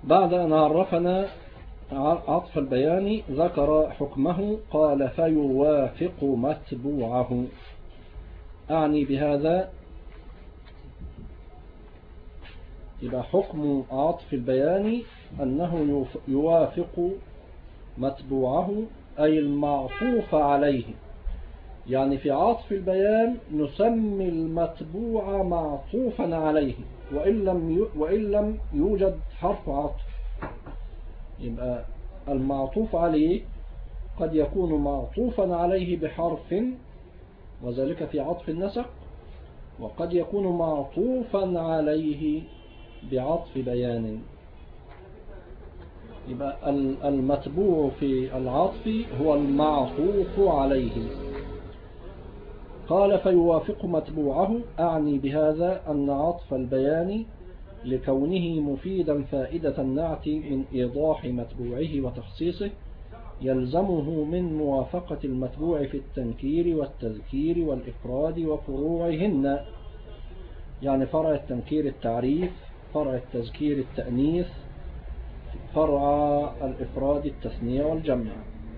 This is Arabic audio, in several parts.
بعد أن عرفنا عطف البيان ذكر حكمه. قال فيوافق متبوعه. أعني بهذا يبقى حكم عطف البيان أنه يوافق متبوعه أي المعطوف عليه. يعني في عطف البيان نسمي المتبوع معطوفا عليه وإن لم يوجد حرف عطف. يبقى المعطوف عليه قد يكون معطوفا عليه بحرف وذلك في عطف النسق، وقد يكون معطوفا عليه بعطف بيان. يبقى المتبوع في العطف هو المعطوف عليه. قال فيوافق متبوعه. أعني بهذا أن عطف البيان لكونه مفيدا فائدة النعت من إيضاح متبوعه وتخصيصه يلزمه من موافقة المتبوع في التنكير والتذكير والإفراد وفروعهن. يعني فرع التنكير التعريف، فرع التذكير التأنيث، فرع الإفراد التثنية والجمع.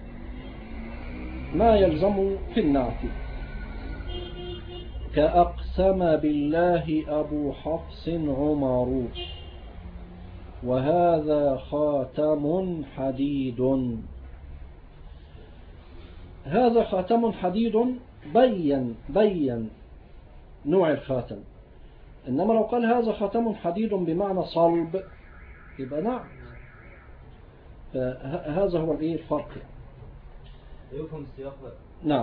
ما يلزم في النعت كأقسم بالله أبو حفص عمر وهذا خاتم حديد. هذا خاتم حديد بين نوع الخاتم. إنما لو قال هذا خاتم حديد بمعنى صلب يبقى نعم. فهذا هو الفرق. يفهم السياق. نعم.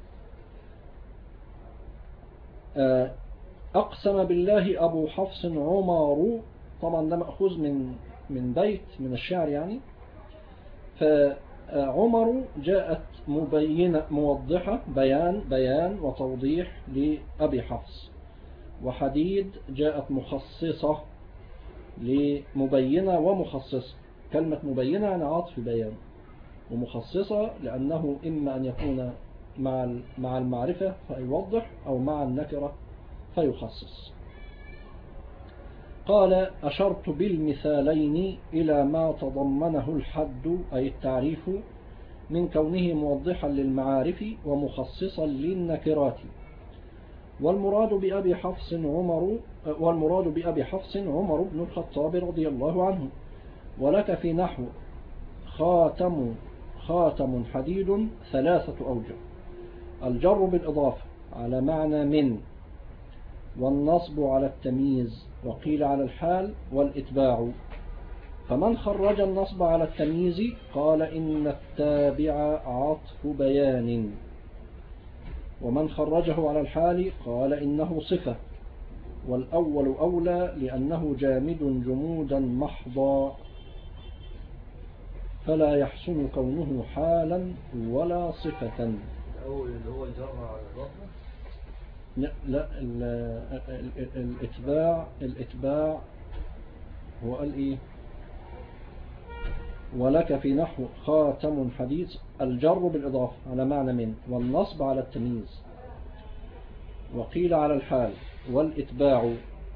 أقسم بالله أبو حفص عمر، طبعا ده مأخوذ من بيت من الشعر يعني. فعمر جاءت مبينة موضحة، بيان وتوضيح لأبي حفص. وحديد جاءت مخصصة لمبينة ومخصصة. كلمة مبينة يعني عطف بيان، ومخصصة لأنه إما أن يكون مع المعرفة فيوضح أو مع النكرة فيخصص. قال أشرت بالمثالين إلى ما تضمنه الحد أي التعريف من كونه موضحا للمعارف ومخصصا للنكرات. والمراد بأبي حفص عمر بن الخطاب رضي الله عنه. ولك في نحو خاتم حديد 3 أوجه: الجر بالإضافة على معنى من، والنصب على التمييز، وقيل على الحال، والإتباع. فمن خرج النصب على التمييز قال إن التابع عطف بيان، ومن خرجه على الحال قال إنه صفة، والأول أولى لأنه جامد جمودا محضا فلا يحسن كونه حالا ولا صفة. الأول اللي هو الجر على الإضافة. لا الإتباع هو قال إيه؟ ولك في نحو خاتم حديث الجر بالإضافة على معنى من، والنصب على التمييز، وقيل على الحال، والإتباع.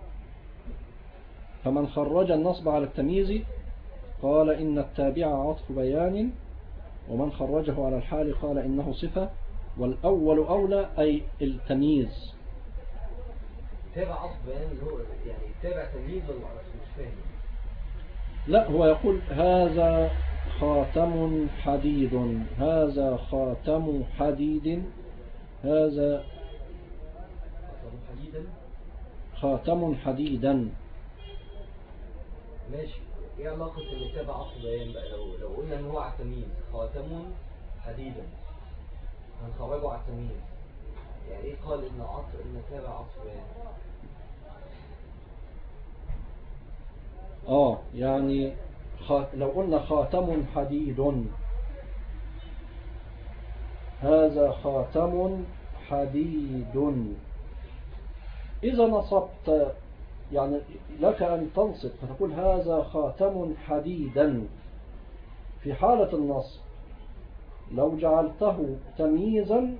فمن خرج النصب على التمييز قال إن التابع عطف بيان، ومن خرجه على الحال قال إنه صفة، والأول أولى أي التمييز. تابع عطف بيان اللي هو يعني تابع تمييز ولا مش فاهم؟ لا، هو يقول هذا خاتم حديد، هذا خاتم حديد، هذا خاتم حديدا. ماشي. ايه علاقة اللي تابع عطف بيان بقى؟ لو قلنا ان هو على التمييز خاتم حديدا هنخرجه على التمييز، يعني ايه قال ان تابع عطف بيان؟ يعني لو قلنا خاتم حديد، هذا خاتم حديد، إذا نصبت يعني لك أن تنصب فتقول هذا خاتم حديدا. في حالة النصب لو جعلته تمييزا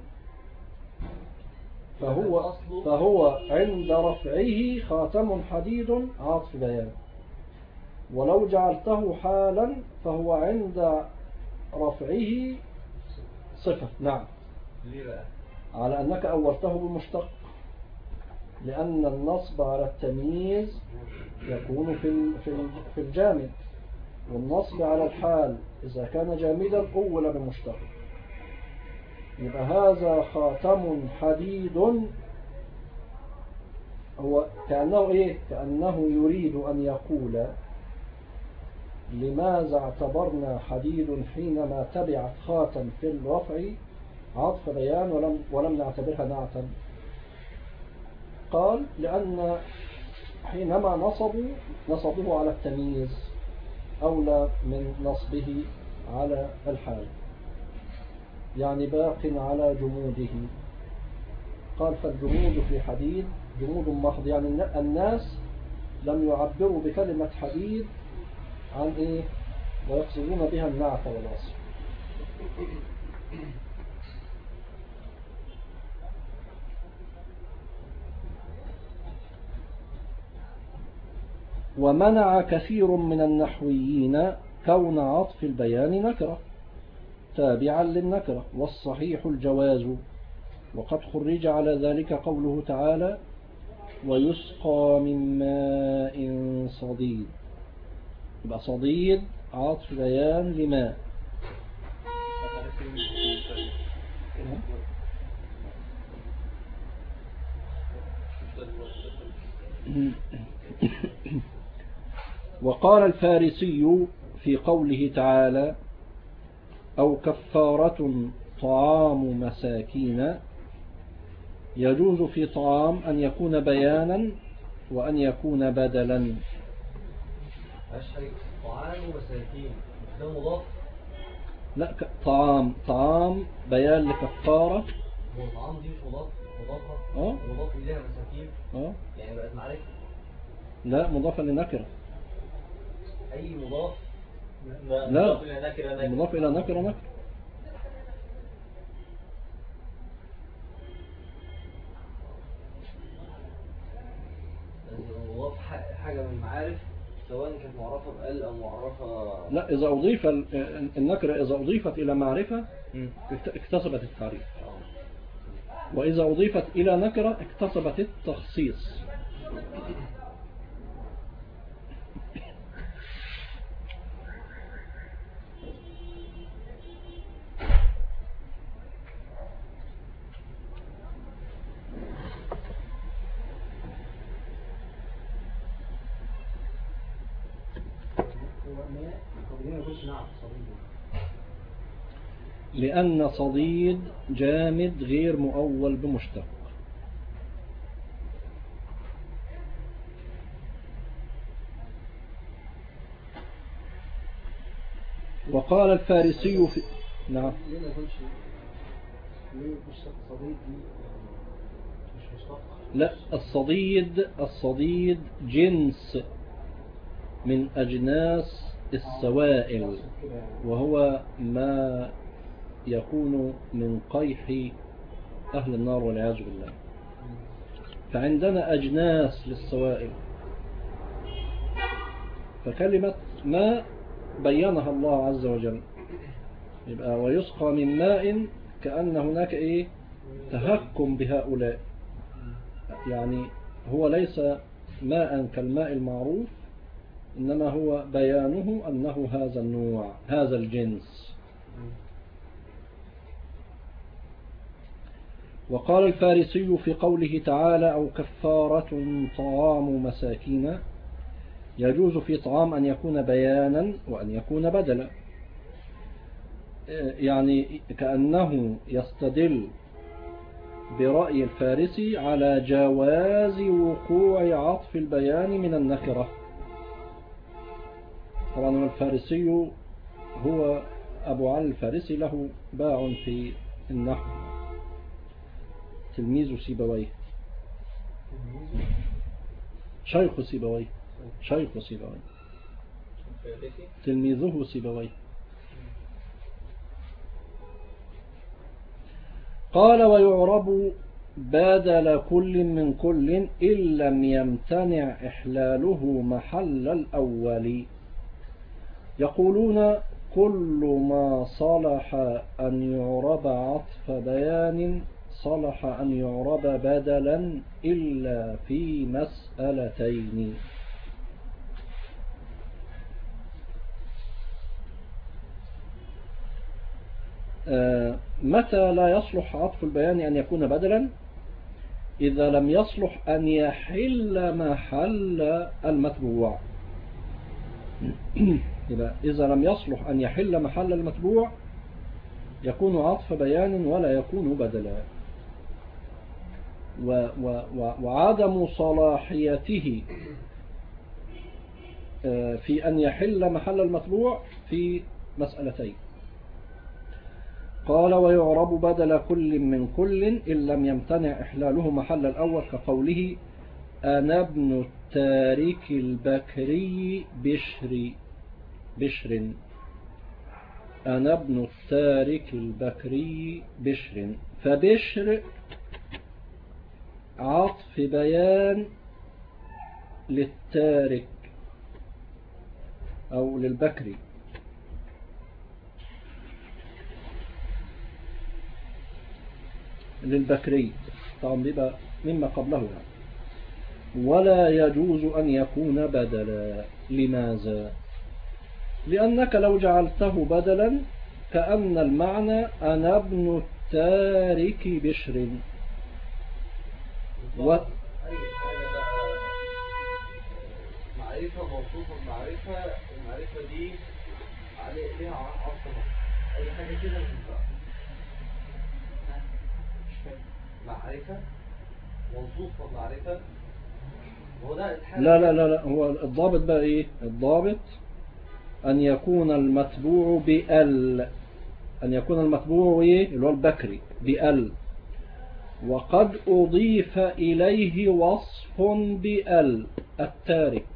فهو عند رفعه خاتم حديد عطف بيان، ولو جعلته حالا فهو عند رفعه صفة. نعم. ليه بقى؟ على أنك أولته بمشتق، لأن النصب على التمييز يكون في الجامد، والنصب على الحال إذا كان جامدا أول بمشتق. يبقى هذا خاتم حديد، هو كأنه إيه؟ كأنه يريد أن يقول لماذا اعتبرنا حديد حينما تبعت خاتم في الرفع عطف بيان ولم نعتبرها نعتا؟ قال لأن حينما نصبه على التمييز أولى من نصبه على الحال، يعني باق على جموده. قال فالجمود في حديد جمود محض، يعني الناس لم يعبروا بكلمة حديد عن إيه؟ ويقصدون بها النعت والوصف. ومنع كثير من النحويين كون عطف البيان نكرة تابعا للنكرة، والصحيح الجواز. وقد خرج على ذلك قوله تعالى ويسقى من ماء صديد. يبقى صديد عطف بيان لماء. وقال الفارسي في قوله تعالى أو كفارة طعام مساكين، يجوز في طعام أن يكون بيانا وأن يكون بدلا. أشهر طعام ومساكين ده مضاف؟ لا، طعام بيان لكفارة. هو طعام دي مش مضافة؟ مضاف إليها مساكين. يعني بقت معرفة؟ لا، مضافة لنكرة. أي مضاف؟ لا، مضاف إلى نكرة. مضاف حاجة من المعارف سواء كانت معرفة بقل أو معرفة. لا، إذا أضيف النكرة إذا أضيفت إلى معرفة اكتسبت التعريف، وإذا أضيفت إلى نكرة اكتسبت التخصيص. لأن صديد جامد غير مؤول بمشتق. وقال الفارسي في نعم. ليه ما يكونش ليه مشتق صديد دي مش مشتق؟ لا، الصديد جنس من أجناس السوائل، وهو ما يكون من قيح أهل النار والعياذ بالله. فعندنا أجناس للسوائل، فكلمة ما بينها الله عز وجل. يبقى ويسقى من ماء كأن هناك إيه؟ تهكم بهؤلاء، يعني هو ليس ماء كالماء المعروف، إنما هو بيانه أنه هذا النوع هذا الجنس. وقال الفارسي في قوله تعالى أو كفارة طعام مساكين، يجوز في طعام أن يكون بيانا وأن يكون بدلا، يعني كأنه يستدل برأي الفارسي على جواز وقوع عطف البيان من النكرة. طبعا الفارسي هو أبو علي الفارسي، له باع في النحو، تلميذ سيبويه، شيخ سيبويه تلميذه سيبويه. قال ويعرب بدل كل من كل إن لم يمتنع إحلاله محل الأول. يقولون كل ما صلح أن يعرب عطف بيان صلح أن يعرب بدلا إلا في مسألتين. متى لا يصلح عطف البيان أن يكون بدلا؟ إذا لم يصلح أن يحل محل المتبوع. إذا لم يصلح أن يحل محل المتبوع يكون عطف بيان ولا يكون بدلا. وعدم صلاحيته في أن يحل محل المتبوع في مسألتين. قال ويعرب بدل كل من كل إن لم يمتنع إحلاله محل الأول، كقوله أنا ابن التارك البكري بشر. أنا ابن التارك البكري بشر. فبشر عطف بيان للتارك أو للبكري. للبكري طبعا بيبقى مما قبله يعني. ولا يجوز أن يكون بدلا. لماذا؟ لأنك لو جعلته بدلا كأن المعنى أنا ابن التارك بشر. أي حاجة بقى معرفة موصوفة بمعرفة، المعرفة دي ليها عصر، أي حاجة كده مش بقى معرفة موصوفة بمعرفة. هو ده لا هو الضابط بقى إيه؟ الضابط أن يكون المتبوع بأل. أن يكون المتبوع إيه؟ اللي هو البكري بأل، وقد أضيف إليه وصف بأل. التارك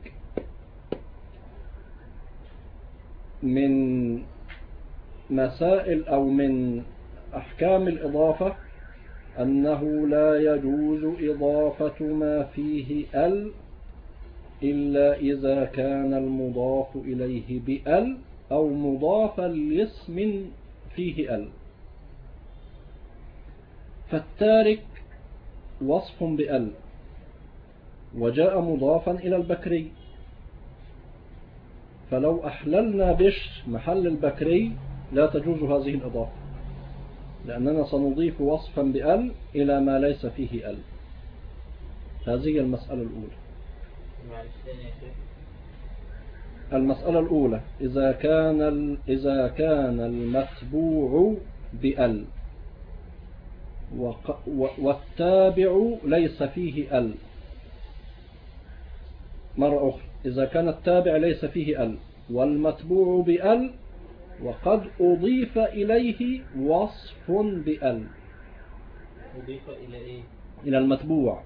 من مسائل أو من أحكام الإضافة أنه لا يجوز إضافة ما فيه أل إلا إذا كان المضاف إليه بأل أو مضافا لاسم فيه أل. فالتارك وصف بأل وجاء مضافا إلى البكري، فلو أحللنا بشر محل البكري لا تجوز هذه الإضافة، لأننا سنضيف وصفا بأل إلى ما ليس فيه أل. هذه المسألة الأولى. المسألة الأولى إذا كان المتبوع بأل والتابع ليس فيه أل. مرة أخرى، إذا كان التابع ليس فيه أل والمتبوع بأل وقد أضيف إليه وصف بأل. أضيف إلى إيه؟ إلى المتبوع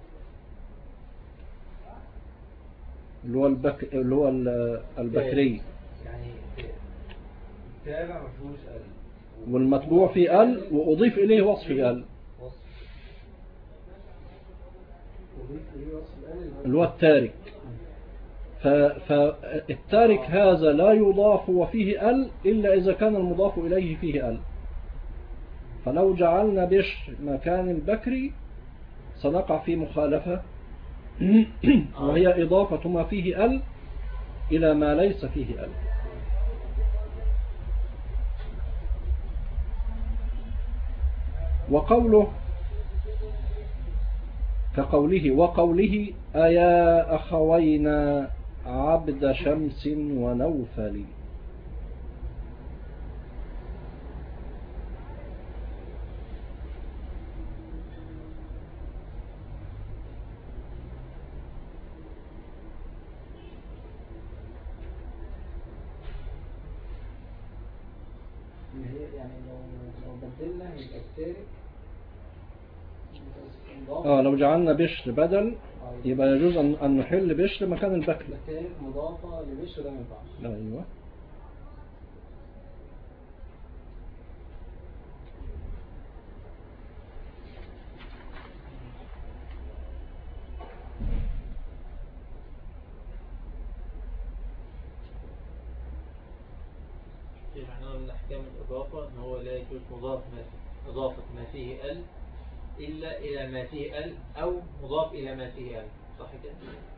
اللي هو البكري، يعني التابع مفهوش أل والمتبوع في أل وأضيف إليه وصف بأل اللي هو التارك. فالتارك هذا لا يضاف وفيه أل إلا إذا كان المضاف إليه فيه أل. فلو جعلنا بشر مكان البكري سنقع في مخالفة وهي إضافة ما فيه أل إلى ما ليس فيه أل. وقوله وقوله أيا أخوينا عبد شمس ونوفل. يعني لو بدلنا يبقى التارك لو جعلنا بشر بدل يبقى يجوز أن نحل بشر مكان البكري. التارك مضافة لبشر ده ما ينفعش. أيوة. أحكام الإضافة أن هو لا يجوز إضافة ما فيه ال إلا إلى ما فيه ال أو مضاف إلى ما فيه ال، صح كده؟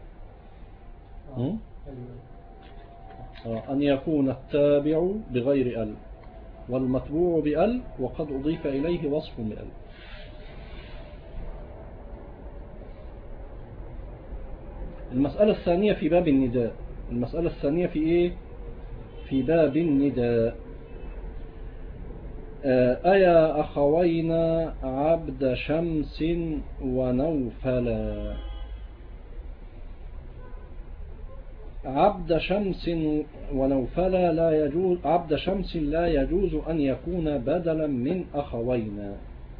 أن يكون التابع بغير ال والمتبوع بال وقد أضيف إليه وصف بال. المسألة الثانية في باب النداء. المسألة الثانية في إيه؟ في باب النداء. أيا أخوينا عبد شمس ونوفلا. عبد شمس ونوفلا لا يجوز، عبد شمس لا يجوز أن يكون بدلا من أخوينا،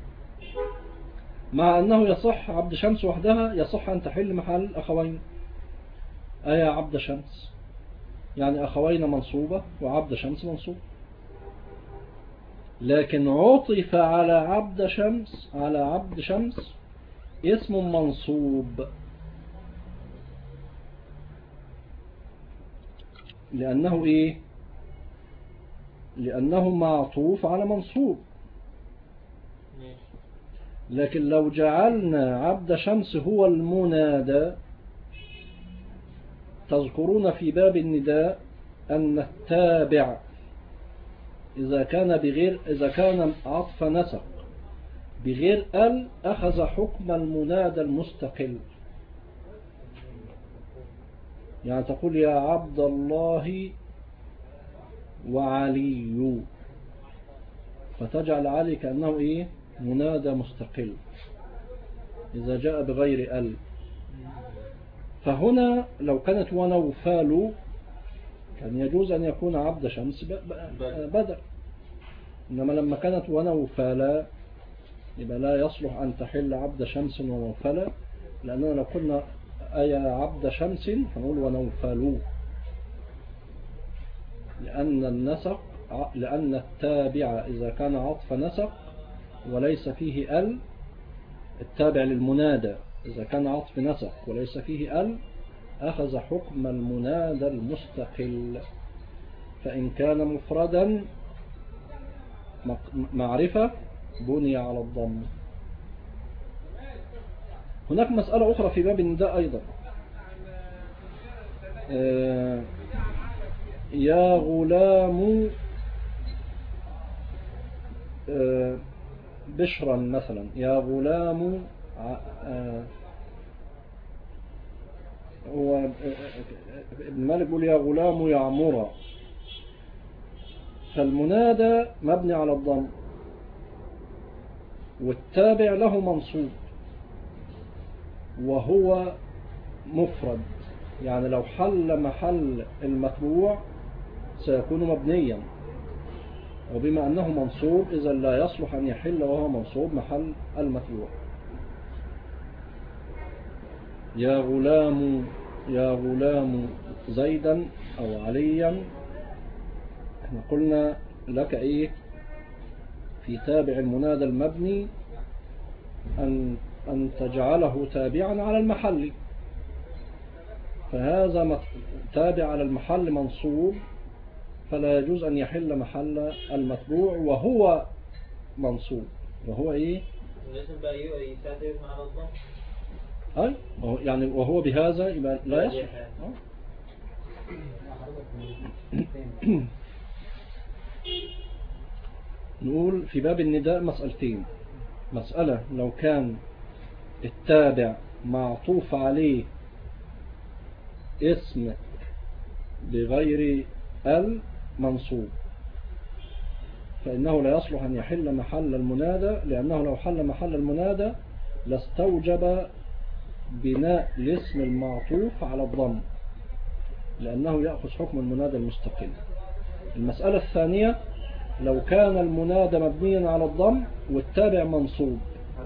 مع أنه يصح عبد شمس وحدها يصح أن تحل محل أخوين. أيا عبد شمس يعني أخوين منصوبة وعبد شمس منصوب، لكن عطف على عبد شمس اسم منصوب لأنه إيه؟ لأنه معطوف على منصوب. لكن لو جعلنا عبد شمس هو المنادى، تذكرون في باب النداء أن التابع إذا كان عطف نسق بغير ال أخذ حكم المنادى المستقل. يعني تقول يا عبد الله وعلي، فتجعل علي كأنه إيه؟ منادى مستقل إذا جاء بغير ال. فهنا لو كانت ونوفال كان يجوز أن يكون عبد شمس بدل، إنما لما كانت ونوفال يبقى لا يصلح أن تحل عبد شمس ونوفال، لأننا لو قلنا أي عبد شمس فنقول ونوفال، لأن التابع إذا كان عطف نسق وليس فيه ال، التابع للمنادى إذا كان عطف نسق وليس فيه ال أخذ حكم المنادى المستقل. فإن كان مفردا معرفة بني على الضم. هناك مسألة أخرى في باب النداء أيضا. يا غلام بشرا مثلا، يا غلام هو ابن مالك يقول يا غلام يعمر، فالمنادى مبني على الضم والتابع له منصوب وهو مفرد، يعني لو حل محل المتبوع سيكون مبنيا، وبما أنه منصوب إذا لا يصلح أن يحل وهو منصوب محل المتبوع. يا غلام زيدا أو عليا، احنا قلنا لك ايه في تابع المنادى المبني أن تجعله تابعا على المحل، فهذا تابع على المحل منصوب فلا يجوز أن يحل محل المتبوع وهو منصوب، وهو ايه لازم بقى يتعدل على الضم. أي يعني وهو بهذا يبقى لا يصح. نقول في باب النداء مسألتين. مسألة لو كان التابع معطوف عليه اسم بغير المنصوب فإنه لا يصلح أن يحل محل المنادى، لأنه لو حل محل المنادى لاستوجب بناء الاسم المعطوف على الضم، لأنه يأخذ حكم المنادى المستقل. المسألة الثانية لو كان المنادى مبنيا على الضم والتابع منصوب.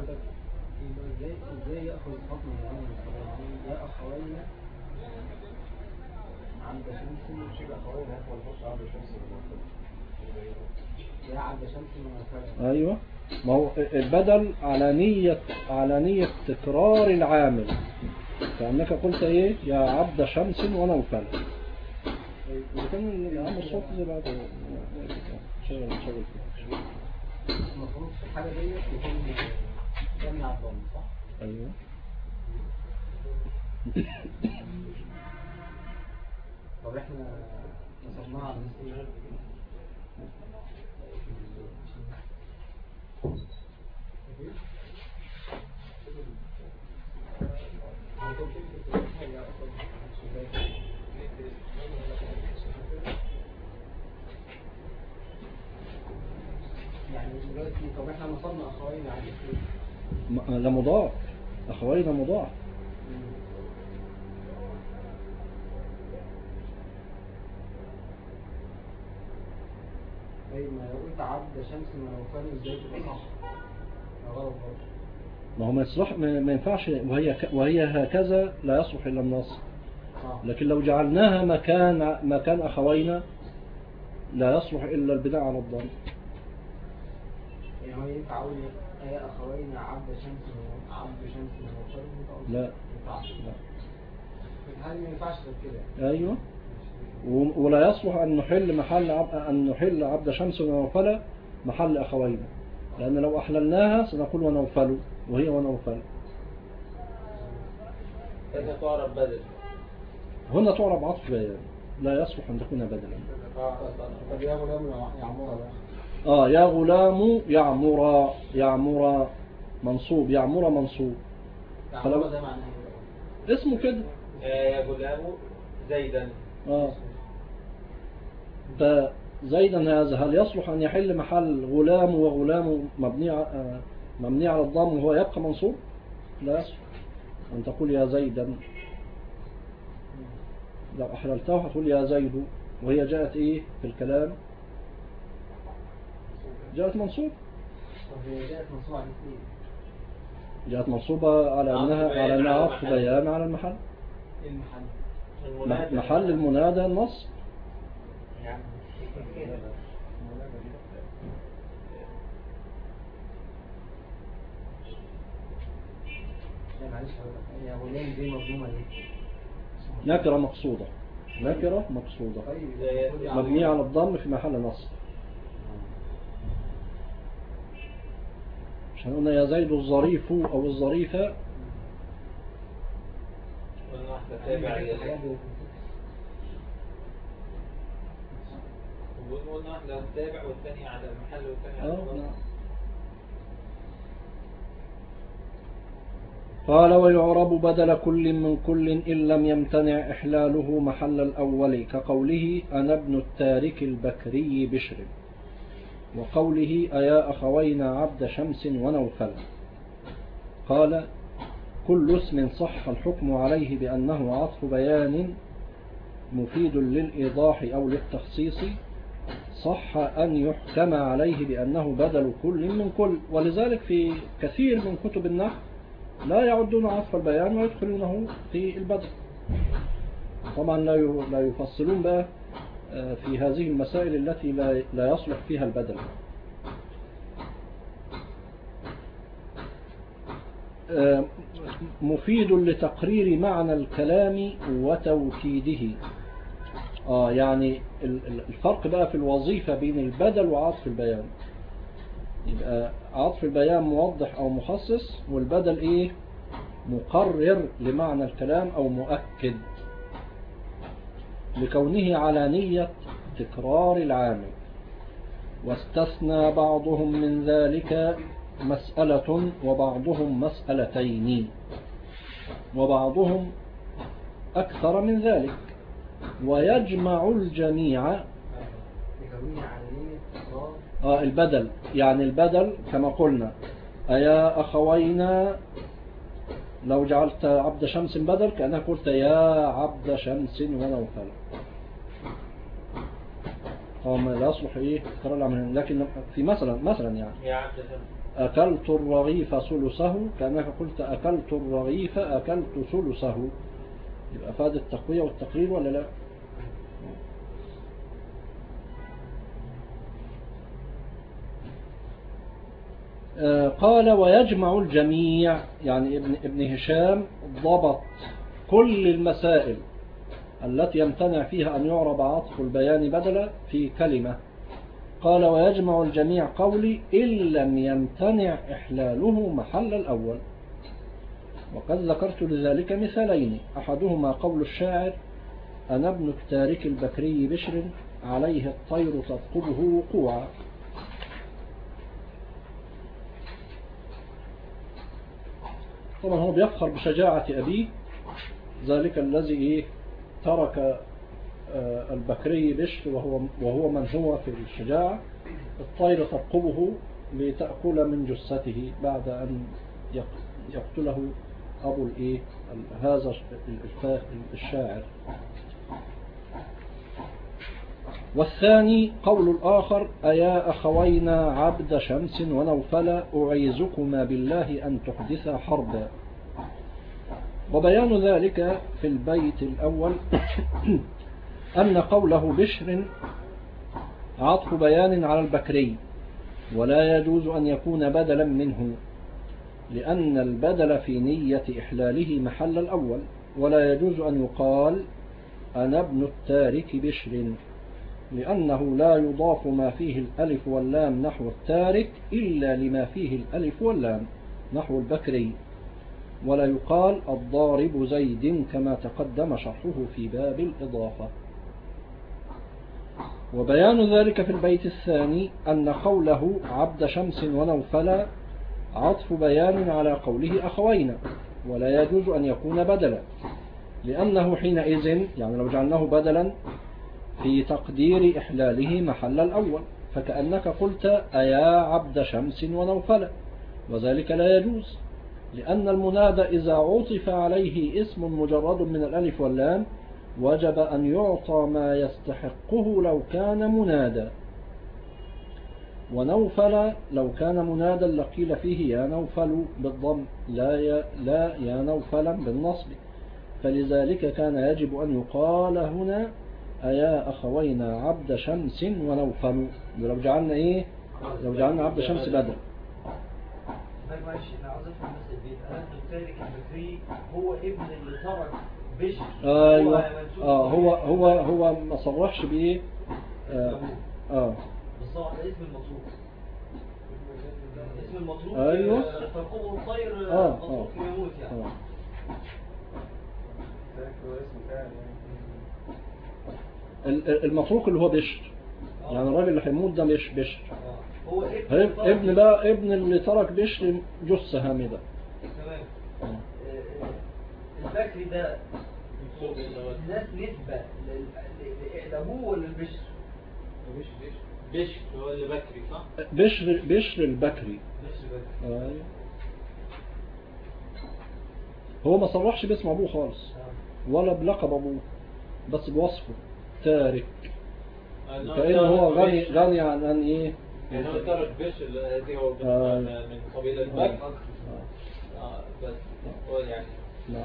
ازاي يأخذ حكم يا أخوينا عند شمس مش أخوينا يأخذ حكم عند شمس يا عند شمس. أيوة، ما هو البدل على نية تكرار العامل، كأنك قلت ايه يا عبد شمس ونوفل، لكن العامل الصوت زي بعد شغل فيه. المفروض في الحالة دي يكون جمع الضم صح؟ أيوه. طب احنا نصبناها على مثل يعني دلوقتي طب احنا نصبنا اخوين على لا مضاف، أخوين مضاف. طيب ما لو قلت عبد شمس منوفل ازاي تبقى صح؟ غلط برضه. ما هو ما ينفعش، وهي هكذا لا يصلح إلا النص. لكن لو جعلناها مكان أخوينا لا يصلح إلا البناء على الضم. يعني هو ينفع أقول يا أخوين عبد شمس منوفل؟ لا. لا. هل ما ينفعش كده؟ أيوه. ولا يصلح أن نحل عبد شمس ونوفل محل أخوينا، لأن لو أحللناها سنقول ونوفل وهي ونوفل. كذا تعرف بدل. هنا تعرب عطف بيان، لا يصلح أن تكون بدلا. طب يا غلام يعمر يا غلام يعمر منصوب، يعمر منصوب. يعمر ده معناه ايه؟ اسمه كده. يا غلام زيدا. فزيدا هذا هل يصلح أن يحل محل غلام وغلام مبني على الضم وهو يبقى منصوب؟ لا يصلح أن تقول يا زيدا. لو أحللته هتقول يا زيد، وهي جاءت إيه في الكلام؟ جاءت منصوب. جاءت منصوبة على أنها عطف بيان على المحل. محل المنادى النص. نكرة مقصودة مبنية على الضم في محل نصب. عشان قلنا يا زيد الظريف أو الظريفة. قلنا واحدة تابع والثانية على المحل والثانية على الضم. قال ويعرب بدل كل من كل إن لم يمتنع إحلاله محل الأول، كقوله أنا ابن التارك البكري بشر، وقوله أيا أخوينا عبد شمس ونوفل. قال كل اسم صح الحكم عليه بأنه عطف بيان مفيد للإيضاح أو للتخصيص صح أن يحكم عليه بأنه بدل كل من كل. ولذلك في كثير من كتب النحو لا يعدون عطف البيان ويدخلونه في البدل. طبعا لا يفصلون بقى في هذه المسائل التي لا يصلح فيها البدل. مفيد لتقرير معنى الكلام وتوكيده. يعني الفرق بقى في الوظيفة بين البدل وعطف البيان. يبقى عطف البيان موضح أو مخصص، والبدل إيه؟ مقرر لمعنى الكلام أو مؤكد، لكونه على نية تكرار العامل. واستثنى بعضهم من ذلك مسألة وبعضهم مسألتين وبعضهم أكثر من ذلك، ويجمع الجميع. البدل يعني البدل كما قلنا أيا أخوينا، لو جعلت عبد شمس بدل كأنك قلت يا عبد شمس ونوفل. ما لا يصلح إيه تكرار العمل. لكن في مثلا يعني يا عبد شمس أكلت الرغيف ثلثه، كأنك قلت أكلت الرغيف أكلت ثلثه. يبقى فاد التقوية والتقرير ولا لا؟ قال ويجمع الجميع، يعني ابن هشام ضبط كل المسائل التي يمتنع فيها أن يعرب عطف البيان بدلا في كلمة، قال ويجمع الجميع قولي إن لم يمتنع إحلاله محل الأول. وقد ذكرت لذلك مثالين، أحدهما قول الشاعر أنا ابن التارك البكري بشر عليه الطير تثقبه وقوعا. طبعا هو بيفخر بشجاعة أبيه، ذلك الذي ترك البكري بشر وهو من هو في الشجاعة، الطير تثقبه لتأكل من جثته بعد أن يقتله أبو هذا الشاعر. والثاني قول الآخر أيا أخوينا عبد شمس ونوفل أعيذكما بالله أن تحدثا حربا. وبيان ذلك في البيت الأول أن قوله بشر عطف بيان على البكري، ولا يجوز أن يكون بدلا منه، لأن البدل في نية إحلاله محل الأول، ولا يجوز أن يقال أنا ابن التارك بشر، لأنه لا يضاف ما فيه الألف واللام نحو التارك إلا لما فيه الألف واللام نحو البكري، ولا يقال الضارب زيد كما تقدم شرحه في باب الإضافة. وبيان ذلك في البيت الثاني أن قوله عبد شمس ونوفل عطف بيان على قوله أخوينا، ولا يجوز أن يكون بدلا، لأنه حينئذ يعني لو جعلناه بدلا في تقدير إحلاله محل الأول، فكأنك قلت أيا عبد شمس ونوفل، وذلك لا يجوز، لأن المنادى إذا عطف عليه اسم مجرد من الألف واللام وجب أن يعطى ما يستحقه لو كان منادى. ونوفل لو كان منادا لقيل فيه يا نوفل بالضم لا يا نوفلا بالنصب، فلذلك كان يجب أن يقال هنا أيا أخوينا عبد شمس ونوفل، لو جعلنا لو جعلنا عبد شمس بدل. معلش انا عاوز افهم بس البيت، انا ابن التارك البكري هو ابن اللي ترك بشر. ايوه هو ما صرحش بايه. بس هو ده اسم المطلوب. اسم المطلوب ايوه تركبه الطير مطلوب يموت يعني. هو اسم فعلا المتروك اللي هو بشر، يعني الراجل اللي هيموت ده مش بشر، هو ابن بقى ابن اللي ترك بشر جثة هامدة. تمام. البكري ده الناس نسبة لأبوه ولا البشر؟ بشر هو اللي بكري صح؟ بشر البكري. هو ما صرحش باسم أبوه خالص ولا بلقب أبوه، بس بوصفه تارك، كأنه هو غني عن أن إيه يعني هو ترك بشر الذي هو من قبيلة البكر. بس هو يعني لا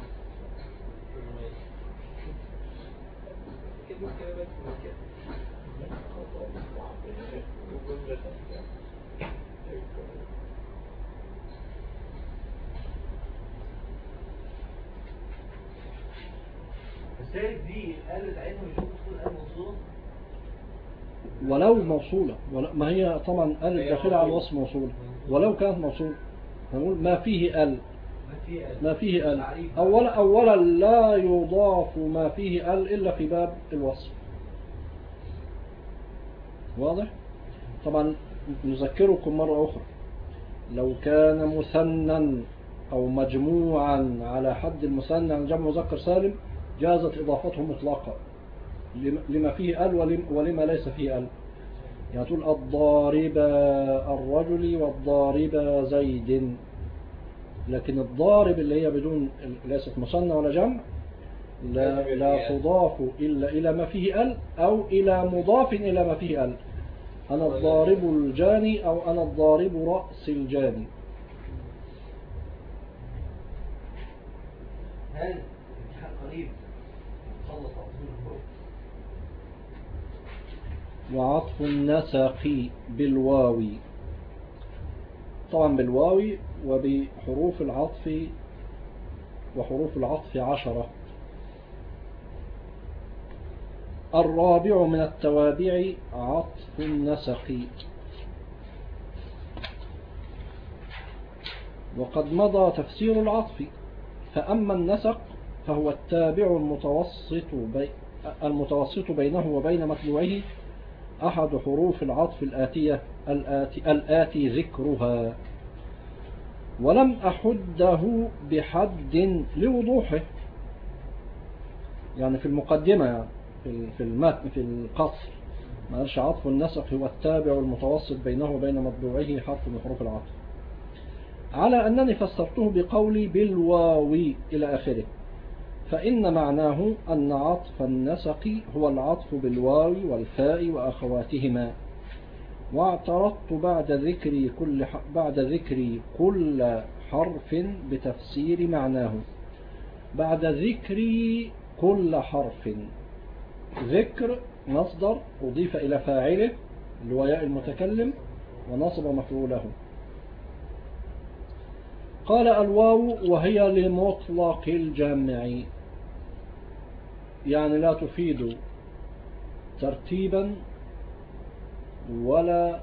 الثالث دي الآلة بتاعتها مش ممكن تكون آلة موصولة؟ ولو موصولة، ما هي طبعا آلة داخلة على الوصف موصولة، ولو كانت موصولة هنقول ما فيه ما فيه ال. أولا لا يضاف ما فيه ال إلا في باب الوصف. واضح؟ طبعا نذكركم مرة أخرى، لو كان مثنى أو مجموعا على حد المثنى عن جمع مذكر سالم جازت إضافته مطلقة لما فيه ال ولما ليس فيه ال. يعني تقول الضارب الرجل والضارب زيد، لكن الضارب اللي هي بدون ليست مثنى ولا جمع لا تضاف إلا إلى ما فيه ال أو إلى مضاف إلى ما فيه ال. أنا الضارب الجاني أو أنا الضارب رأس الجاني. هل امتحان قريب خلص عطفين؟ وعطف النسق بالواو، طبعا بالواو وبحروف العطف، وحروف العطف 10. الرابع من التوابع عطف النسق. وقد مضى تفسير العطف. فأما النسق فهو التابع المتوسط بينه وبين متبوعه أحد حروف العطف الآتي ذكرها، ولم أحده بحد لوضوحه. يعني في المقدمة، يعني في المتن، في القصر، ما قالش عطف النسق هو التابع المتوسط بينه وبين متبوعه حرف من حروف العطف، على أنني فسرته بقولي بالواو إلى آخره. فإن معناه أن عطف النسق هو العطف بالواو والفاء وأخواتهما. واعترضت بعد ذكر كل حرف بتفسير معناه. بعد ذكر كل حرف، ذكر مصدر أضيف إلى فاعله اللي هو ياء المتكلم ونصب مفعوله. قال الواو وهي لمطلق الجمع، يعني لا تفيد ترتيبا ولا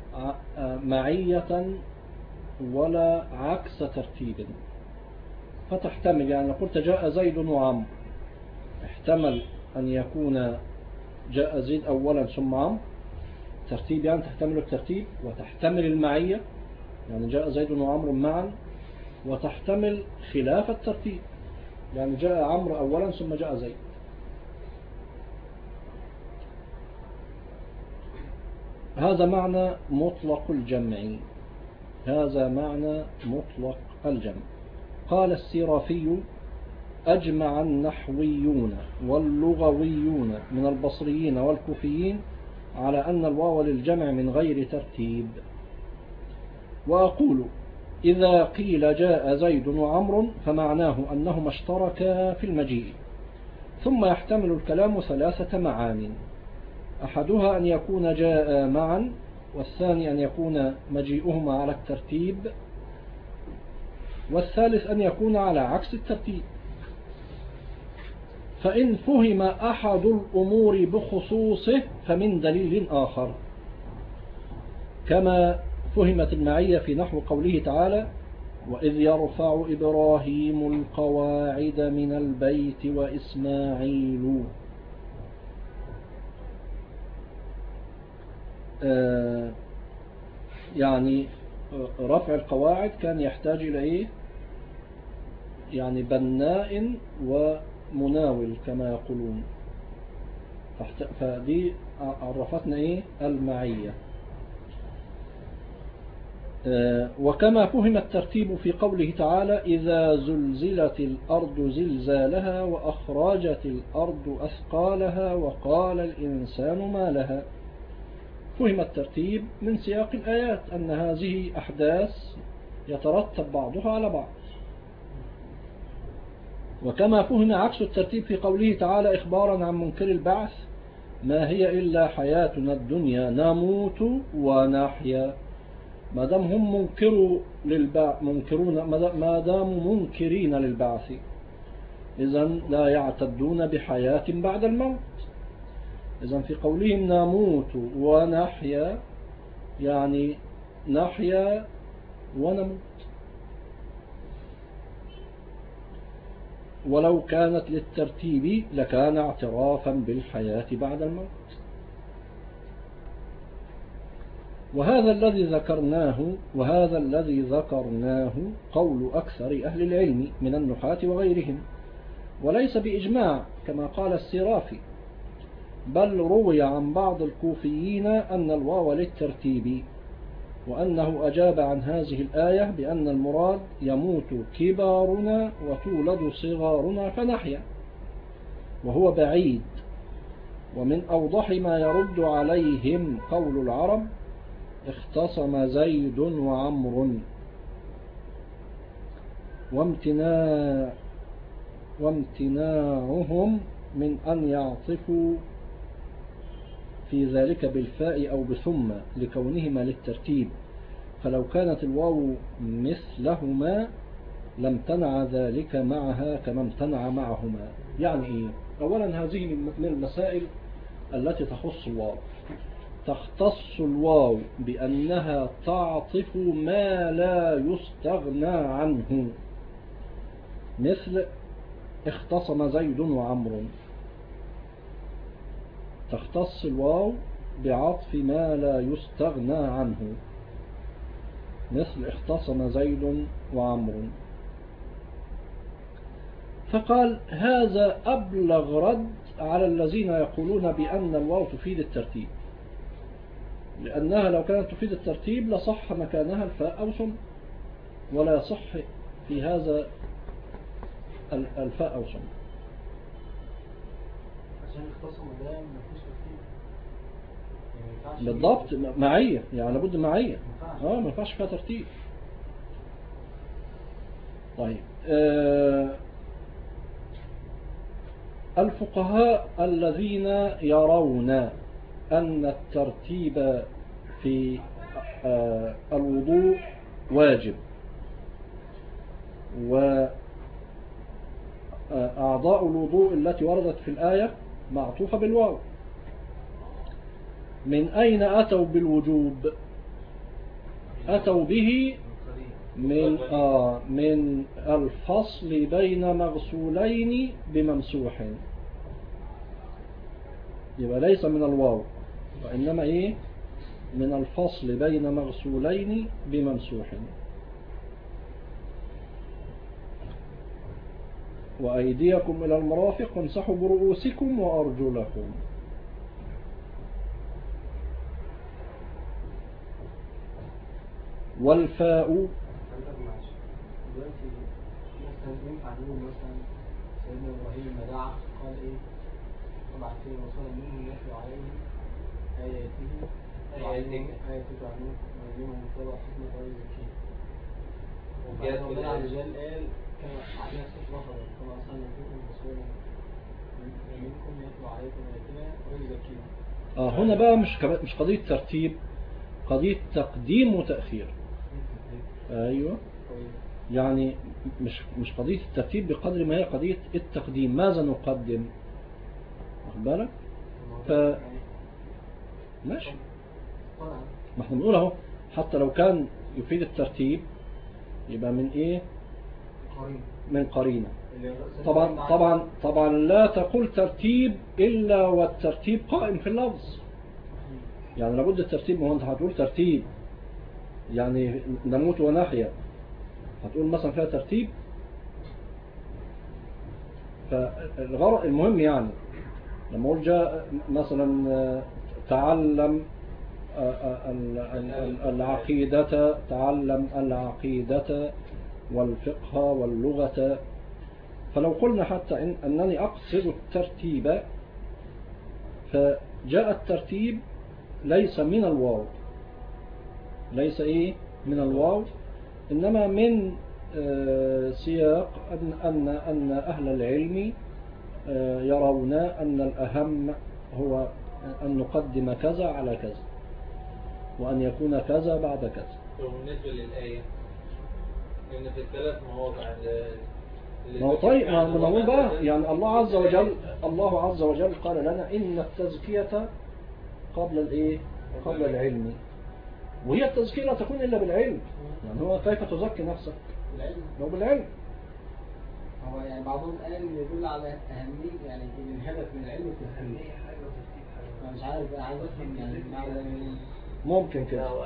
معية ولا عكس ترتيب، فتحتمل. يعني قلت جاء زيد وعمرو، احتمل أن يكون جاء زيد أولا ثم عمرو، ترتيب يعني تحتمل الترتيب، وتحتمل المعية يعني جاء زيد وعمرو معا، وتحتمل خلاف الترتيب يعني جاء عمرو أولا ثم جاء زيد. هذا معنى مطلق الجمع، هذا معنى مطلق الجمع. قال السيرافي: أجمع النحويون واللغويون من البصريين والكوفيين على أن الواو للجمع من غير ترتيب. وأقول: إذا قيل جاء زيد وعمر فمعناه أنهما اشتركا في المجيء، ثم يحتمل الكلام ثلاثة معان: أحدها أن يكون جاء معا، والثاني أن يكون مجيئهما على الترتيب، والثالث أن يكون على عكس الترتيب. فإن فهم أحد الأمور بخصوصه فمن دليل آخر، كما فهمت المعية في نحو قوله تعالى: وإذ يرفع إبراهيم القواعد من البيت وإسماعيل. يعني رفع القواعد كان يحتاج إلى إيه؟ يعني بناء ومناول كما يقولون، فدي عرفتنا إيه؟ المعية. وكما فهم الترتيب في قوله تعالى: إذا زلزلت الأرض زلزالها وأخرجت الأرض أثقالها وقال الإنسان ما لها. فهم الترتيب من سياق الآيات أن هذه أحداث يترتب بعضها على بعض. وكما فهم عكس الترتيب في قوله تعالى إخبارا عن منكر البعث: ما هي إلا حياتنا الدنيا نموت ونحيا. ما دام هم ما دام منكرين للبعث، إذن لا يعتدون بحياة بعد الموت. إذن في قولهم نموت ونحيا يعني نحيا ونموت، ولو كانت للترتيب لكان اعترافا بالحياة بعد الموت. وهذا الذي ذكرناه قول أكثر أهل العلم من النحاة وغيرهم، وليس بإجماع كما قال السيرافي، بل روي عن بعض الكوفيين أن الواو للترتيب، وأنه أجاب عن هذه الآية بأن المراد يموت كبارنا وتولد صغارنا فنحيا، وهو بعيد. ومن أوضح ما يرد عليهم قول العرب: اختصم زيد وعمر، وامتناعهم من أن يعطفوا في ذلك بالفاء أو بثم لكونهما للترتيب، فلو كانت الواو مثلهما لم تنع ذلك معها كما امتنع معهما. يعني إيه؟ أولا هذه من المسائل التي تخص الواو. تختص الواو بأنها تعطف ما لا يستغنى عنه، مثل اختصم زيد وعمرو. تختص الواو بعطف ما لا يستغنى عنه، مثل اختصم زيد وعمرو. فقال هذا أبلغ رد على الذين يقولون بأن الواو تفيد الترتيب، لأنها لو كانت تفيد الترتيب لصح مكانها الفاء أو ثم، ولا يصح في هذا الفاء أو ثم. عشان اختصم ده مفيش ترتيب يعني بالضبط، معية يعني لابد معية، ما ينفعش فيها ترتيب. طيب الفقهاء الذين يرون أن الترتيب في الوضوء واجب، وأعضاء الوضوء التي وردت في الآية معطوفة بالواو، من أين أتوا بالوجوب؟ أتوا به من الفصل بين مغسولين بممسوح، يبقى ليس من الواو، وإنما إيه؟ من الفصل بين مغسولين بممسوح. وأيديكم إلى المرافق وامسحوا برؤوسكم وأرجلكم. والفاء دلوقتي مثلا ينفع نقول مثلا سيدنا إبراهيم لما دعا قال إيه؟ طبعا في وصل منه يتلو عليه آياتك وعلمهم ويعلمهم طبعا حكمة ويزكيه. وبعد ربنا عز وجل قال كما علينا سورة بقرة كما أرسلنا فيكم رسولا منكم يتلو عليكم آياتنا ويزكيكم. هنا بقى مش قضية ترتيب، قضية تقديم وتأخير. أيوة، يعني مش قضية الترتيب بقدر ما هي قضية التقديم. ماذا نقدم؟ واخد بالك؟ ماشي، ما احنا بنقول اهو حتى لو كان يفيد الترتيب يبقى من ايه؟ من قرينة. طبعا لا تقول ترتيب إلا والترتيب قائم في اللفظ، يعني لابد الترتيب. ما هو انت هتقول ترتيب يعني نموت ونحيا، هتقول مثلا فيها ترتيب. فالغرض المهم يعني لما اقول جاء مثلا تعلم العقيدة، تعلم العقيدة والفقه واللغة، فلو قلنا حتى أنني أقصد الترتيب، فجاء الترتيب ليس من الواو، ليس إيه من الواو، إنما من سياق أن أهل العلم يرون أن الأهم هو أن نقدم كذا على كذا، وأن يكون كذا بعد كذا. وبالنسبة للآية لأن في الثلاث مواضع ما هو طيب، ما نقول بقى يعني الله عز وجل قال لنا إن التزكية قبل الإيه؟ قبل العلم، وهي التزكية لا تكون إلا بالعلم. يعني هو كيف تزكي نفسك؟ لو بالعلم. هو يعني بعضهم قال إن يدل على أهمية، يعني إن الهدف من العلم التزكية. أنا مش عارف، أنا عايز أفهم يعني معنى ممكن كده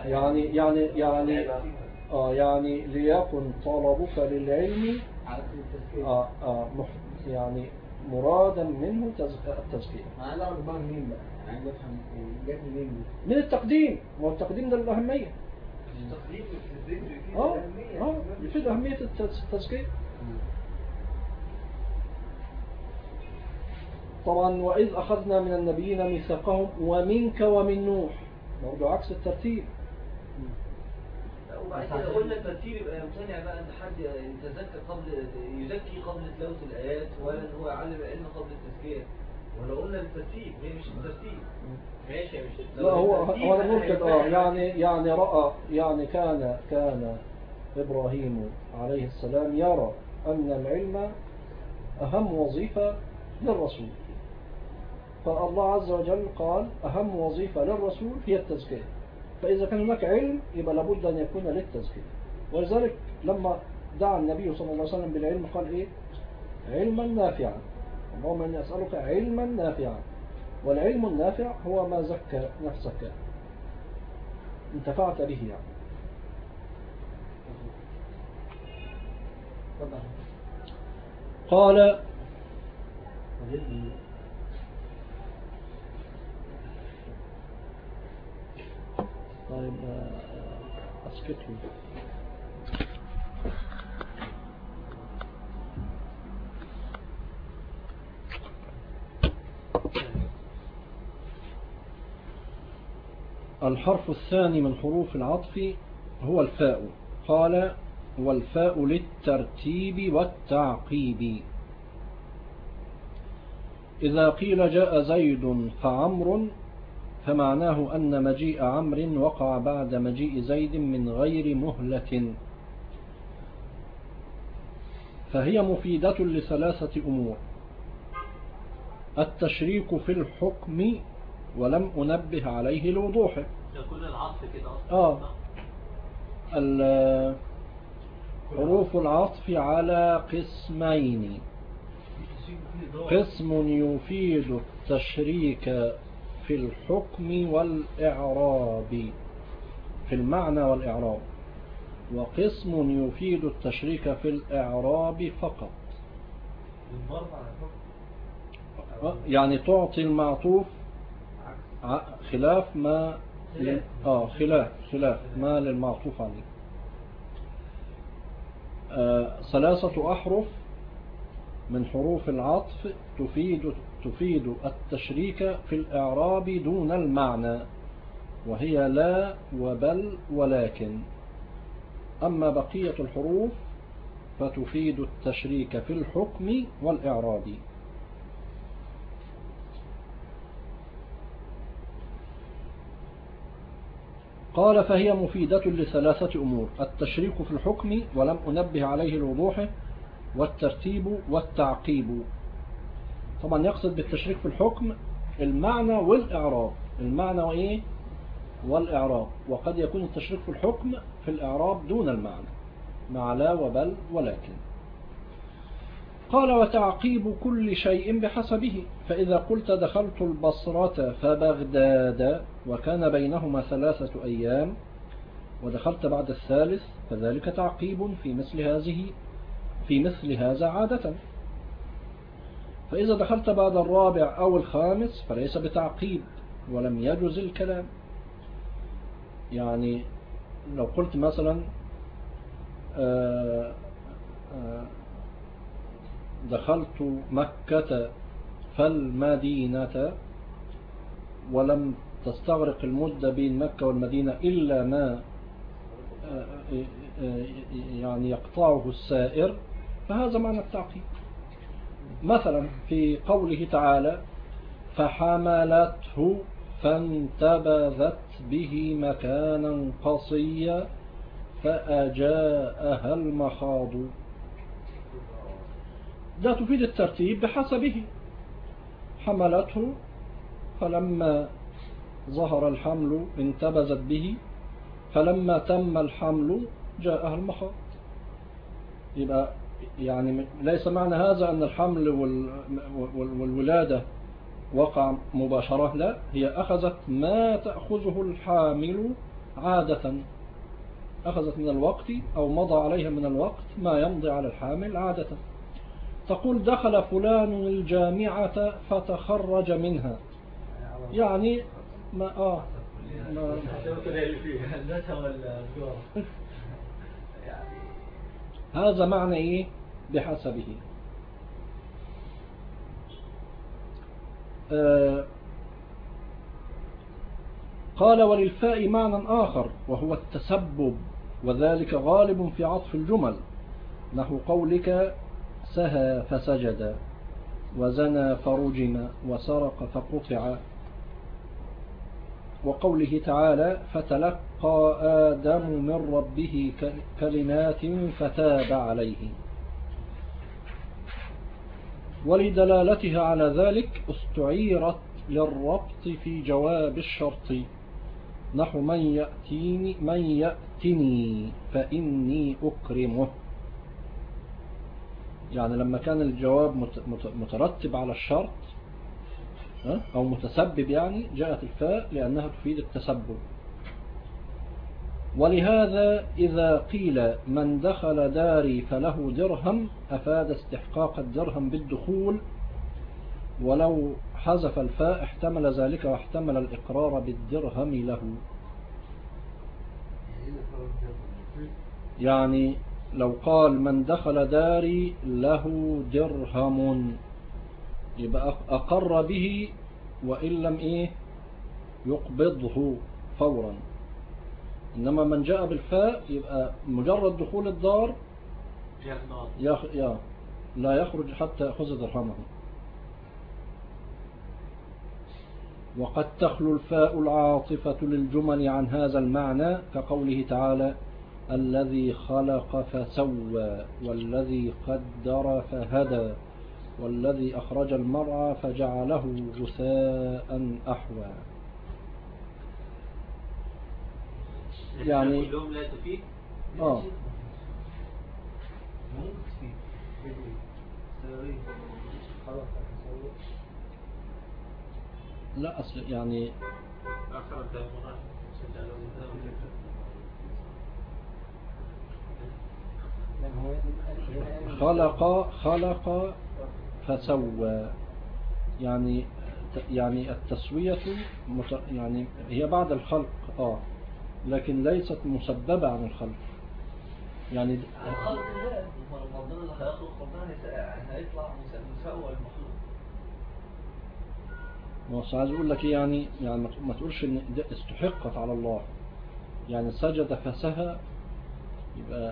يعني ليكن طلبك للعلم يعني مرادا منه التزكية. أنا عايز أعرف بقى منين بقى، عايز أفهم جت منين دي. من التقديم، والتقديم ده الأهمية. التقديم في الذكر يفيد الأهمية. يفيد أهمية التزكية. طبعا وإذ أخذنا من النبيين ميثاقهم ومنك ومن نوح، برضه عكس الترتيب. وبعد كده قلنا الترتيب يبقى يمتنع بقى ان حد يزكي قبل تلاوة الآيات، ولا ان هو يعلم العلم قبل التزكية. ولو قلنا الترتيب هي مش الترتيب. ماشي مش الترتيب. لا هو ممكن يعني رأى، يعني كان إبراهيم عليه السلام يرى أن العلم أهم وظيفة للرسول، فالله عز وجل قال أهم وظيفة للرسول هي التزكية، فإذا كان هناك علم يبقى لابد أن يكون للتزكية. ولذلك لما دعا النبي صلى الله عليه وسلم بالعلم قال إيه؟ علما نافعا، اللهم إني أسألك علما نافعا. والعلم النافع هو ما زكى نفسك انتفعت به يعني. قال طيب أسكت له. الحرف الثاني من حروف العطف هو الفاء. قال والفاء للترتيب والتعقيب. إذا قيل جاء زيد فعمر فمعناه أن مجيء عمرو وقع بعد مجيء زيد من غير مهلة، فهي مفيدة لثلاثة أمور: التشريك في الحكم ولم أنبه عليه لوضوحه. كل العطف كده أصلا. حروف العطف على قسمين: قسم يفيد التشريك في الحكم والإعراب في المعنى والإعراب، وقسم يفيد التشريك في الإعراب فقط. يعني تعطي المعطوف خلاف ما خلاف ما للمعطوف عليه. ثلاثة أحرف من حروف العطف تفيد التشريك في الإعراب دون المعنى، وهي لا وبل ولكن. أما بقية الحروف فتفيد التشريك في الحكم والإعراب. قال فهي مفيدة لثلاثة أمور: التشريك في الحكم ولم أنبه عليه لوضوحه، والترتيب والتعقيب. طبعا يقصد بالتشريك في الحكم المعنى والإعراب. المعنى وإيه؟ والإعراب. وقد يكون التشريك في الحكم في الإعراب دون المعنى مع لا وبل ولكن. قال وتعقيب كل شيء بحسبه. فإذا قلت دخلت البصرة فبغداد وكان بينهما 3 أيام ودخلت بعد الثالث فذلك تعقيب في مثل هذا عادة. فإذا دخلت بعد الرابع أو الخامس فليس بتعقيب ولم يجز الكلام. يعني لو قلت مثلا دخلت مكة فالمدينة ولم تستغرق المدة بين مكة والمدينة إلا ما يعني يقطعه السائر، فهذا معنى التعقيب. مثلا في قوله تعالى فحملته فانتبذت به مكانا قصيا فأجاءها المخاض، ده تفيد الترتيب بحسبه. حملته فلما ظهر الحمل انتبذت به، فلما تم الحمل جاءها المخاض. يبقى يعني ليس معنى هذا أن الحمل والولادة وقع مباشرة، لا، هي أخذت ما تأخذه الحامل عادة، أخذت من الوقت أو مضى عليها من الوقت ما يمضي على الحامل عادة. تقول دخل فلان الجامعة فتخرج منها، يعني ما هذا معنى إيه بحسبه. قال وللفاء معنى آخر وهو التسبب، وذلك غالب في عطف الجمل، نحو قولك سهى فسجد وزنى فرجم وسرق فقطع، وقوله تعالى فتلقى آدم من ربه كلمات فتاب عليه. ولدلالتها على ذلك استعيرت للربط في جواب الشرط، نحو من يأتني فإني أكرمه. يعني لما كان الجواب مترتب على الشرط أو متسبب، يعني جاءت الفاء لأنها تفيد التسبب. ولهذا إذا قيل من دخل داري فله درهم أفاد استحقاق الدرهم بالدخول، ولو حذف الفاء احتمل ذلك واحتمل الإقرار بالدرهم له. يعني لو قال من دخل داري له درهم يبقى أقر به وإن لم يقبضه فورا. إنما من جاء بالفاء يبقى مجرد دخول الدار لا يخرج حتى يأخذ درهمه. وقد تخلو الفاء العاطفة للجمل عن هذا المعنى، كقوله تعالى الذي خلق فسوى والذي قدر فهدى والذي أخرج المرعى فجعله غثاء أحوى. يعني كلهم لا تفيد. لا أصل يعني خلق فسوى، يعني التسوية يعني هي بعد الخلق لكن ليست مسببة عن الخلق. يعني الخلق الله ربنا اللي هيخلق، ربنا هيطلع مسوى المخلوق. بس عايز اقول لك يعني ما تقولش ان ده استحقت على الله. يعني سجد فسهى يبقى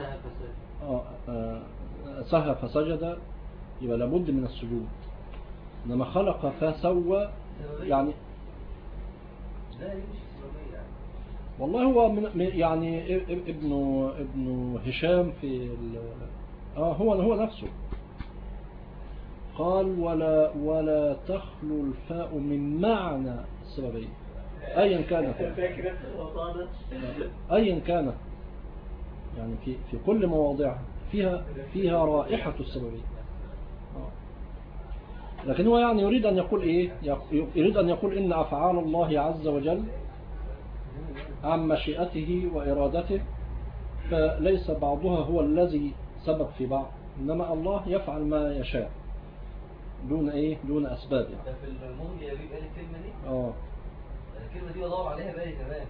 سهى فسجد يبقى لابد من السجود. انما خلق فسوى يعني لا يمشي سببية يعني. والله هو يعني ابن هشام في هو نفسه قال ولا تخلو الفاء من معنى السببية أيا كانت يعني في كل مواضعها فيها رائحة السببية. لكن هو يعني يريد أن يقول يريد أن يقول إن أفعال الله عز وجل عن مشيئته وإرادته، فليس بعضها هو الذي سبب في بعض، إنما الله يفعل ما يشاء دون أسباب يعني. ده في المهم يا بيبقى الكلمة دي الكلمة دي بدور عليها بالي كمان.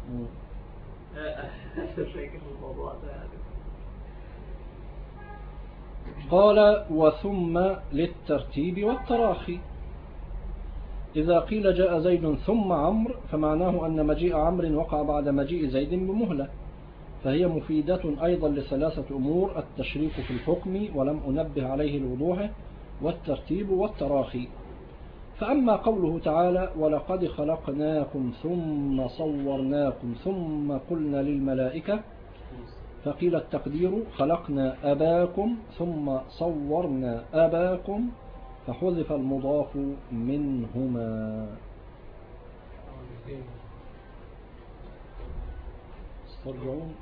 قال وثم للترتيب والتراخي. إذا قيل جاء زيد ثم عمرو فمعناه أن مجيء عمرو وقع بعد مجيء زيد بمهلة، فهي مفيدة أيضا لثلاثة أمور: التشريك في الحكم ولم أنبه عليه الوضوح، والترتيب والتراخي. فأما قوله تعالى ولقد خلقناكم ثم صورناكم ثم قلنا للملائكة، فقيل التقدير خلقنا أباكم ثم صورنا أباكم، فحذف المضاف منهما. استرجعون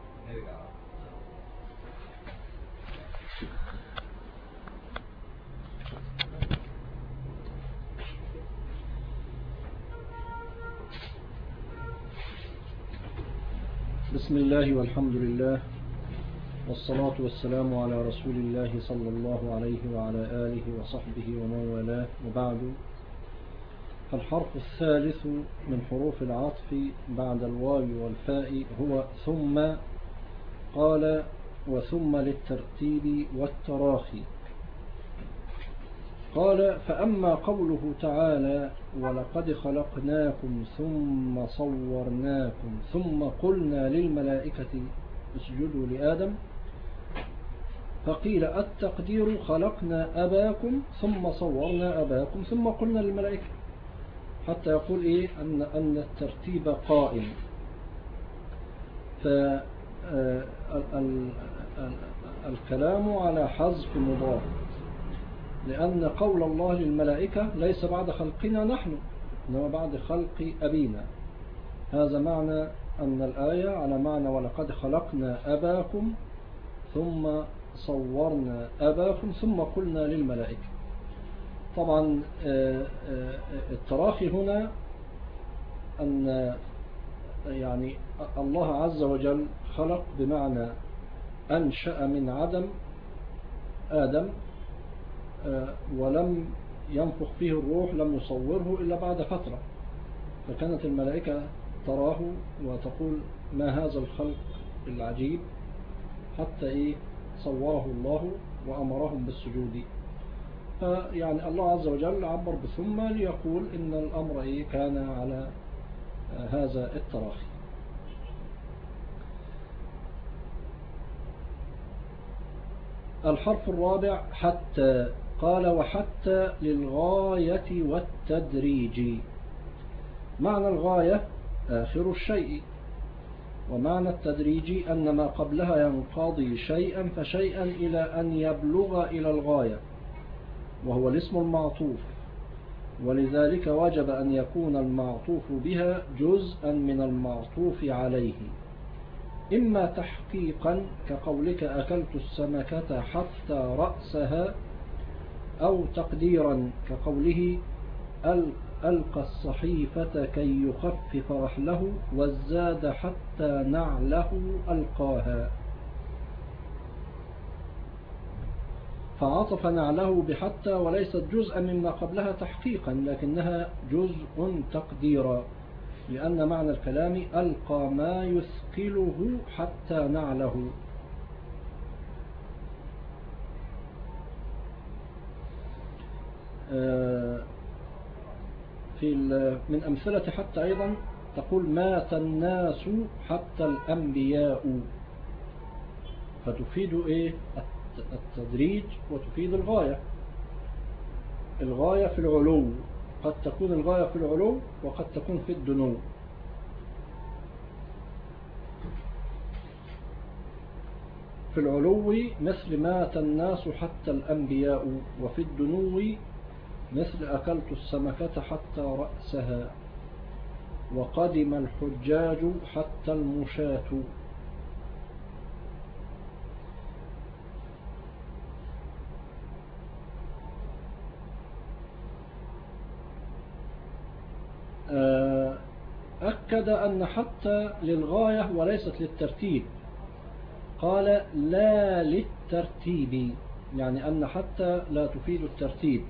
بسم الله والحمد لله والصلاة والسلام على رسول الله صلى الله عليه وعلى آله وصحبه ومن والاه، وبعد. فالحرف الثالث من حروف العطف بعد الواو والفاء هو ثم. قال وثم للترتيب والتراخي. قال فأما قوله تعالى ولقد خلقناكم ثم صورناكم ثم قلنا للملائكة اسجدوا لآدم، فقيل التقدير خلقنا أباكم ثم صورنا أباكم ثم قلنا للملائكة، حتى يقول أن الترتيب قائم. فالكلام على حذف مضاف، لأن قول الله للملائكة ليس بعد خلقنا نحن، إنما بعد خلق أبينا. هذا معنى أن الآية على معنى ولقد خلقنا أباكم ثم صورنا أباكم ثم قلنا للملائكة. طبعا التراخي هنا أن يعني الله عز وجل خلق بمعنى أنشأ من عدم آدم ولم ينفخ فيه الروح، لم يصوره إلا بعد فترة، فكانت الملائكة تراه وتقول ما هذا الخلق العجيب، حتى صوره الله وأمرهم بالسجود. فيعني الله عز وجل عبر بثم ليقول إن الأمر كان على هذا التراخي. الحرف الرابع حتى. قال وحتى للغاية والتدريج. معنى الغاية آخر الشيء، ومعنى التدريج أن ما قبلها ينقضي شيئا فشيئا إلى أن يبلغ إلى الغاية، وهو الاسم المعطوف، ولذلك وجب أن يكون المعطوف بها جزءا من المعطوف عليه، إما تحقيقا كقولك أكلت السمكة حتى رأسها، أو تقديرا كقوله ألقى الصحيفة كي يخفف رحله والزاد حتى نعله ألقاها، فعطف نعله بحتى وليست جزءا مما قبلها تحقيقا، لكنها جزء تقديرا، لأن معنى الكلام ألقى ما يثقله حتى نعله. من أمثلة حتى أيضا تقول مات الناس حتى الأنبياء، فتفيد التدريج وتفيد الغاية. الغاية في العلو، قد تكون الغاية في العلو وقد تكون في الدنو. في العلو مثل مات الناس حتى الأنبياء، وفي الدنو مثل أكلت السمكة حتى رأسها، وقدم الحجاج حتى المشاة. أكد أن حتى للغاية وليست للترتيب، قال لا للترتيب، يعني أن حتى لا تفيد الترتيب.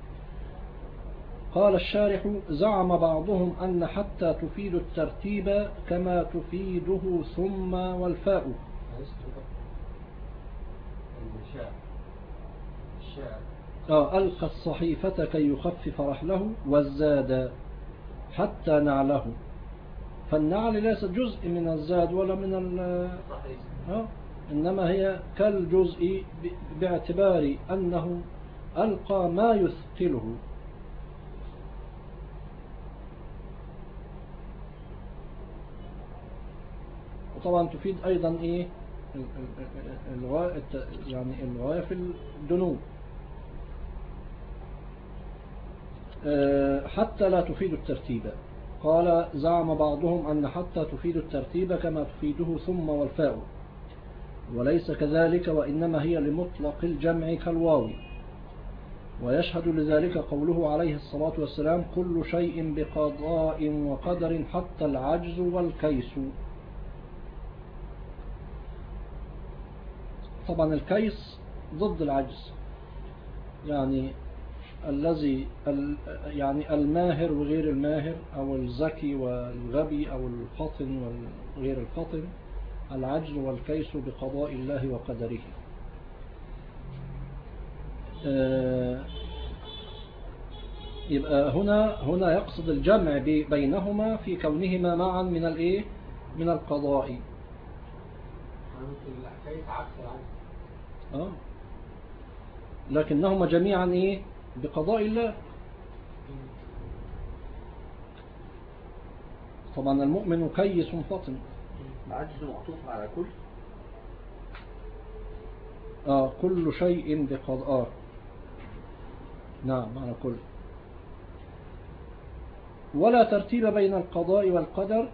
قال الشارح زعم بعضهم أن حتى تفيد الترتيب كما تفيده ثم والفاء. ألقى الصحيفة كي يخفف رحله والزاد حتى نعله، فالنعل ليس جزء من الزاد ولا من إنما هي كالجزء باعتبار أنه ألقى ما يثقله. وطبعا تفيد أيضا الغاية، يعني الغاية في الدنو. حتى لا تفيد الترتيب. قال زعم بعضهم أن حتى تفيد الترتيب كما تفيده ثم والفاء، وليس كذلك، وإنما هي لمطلق الجمع كالواو. ويشهد لذلك قوله عليه الصلاة والسلام كل شيء بقضاء وقدر حتى العجز والكيس. طبعا الكيس ضد العجز، يعني الذي يعني الماهر وغير الماهر، أو الذكي والغبي، أو الفطن وغير الفطن. العجز والكيس بقضاء الله وقدره. يبقى هنا يقصد الجمع بينهما في كونهما معا من القضاء. الكيس عكس العجز. لكنهما جميعا بقضاء الله. طبعا المؤمن كيس فطن. العجز معطوف على كل. كل شيء بقضاء. نعم على كل. ولا ترتيب بين القضاء والقدر،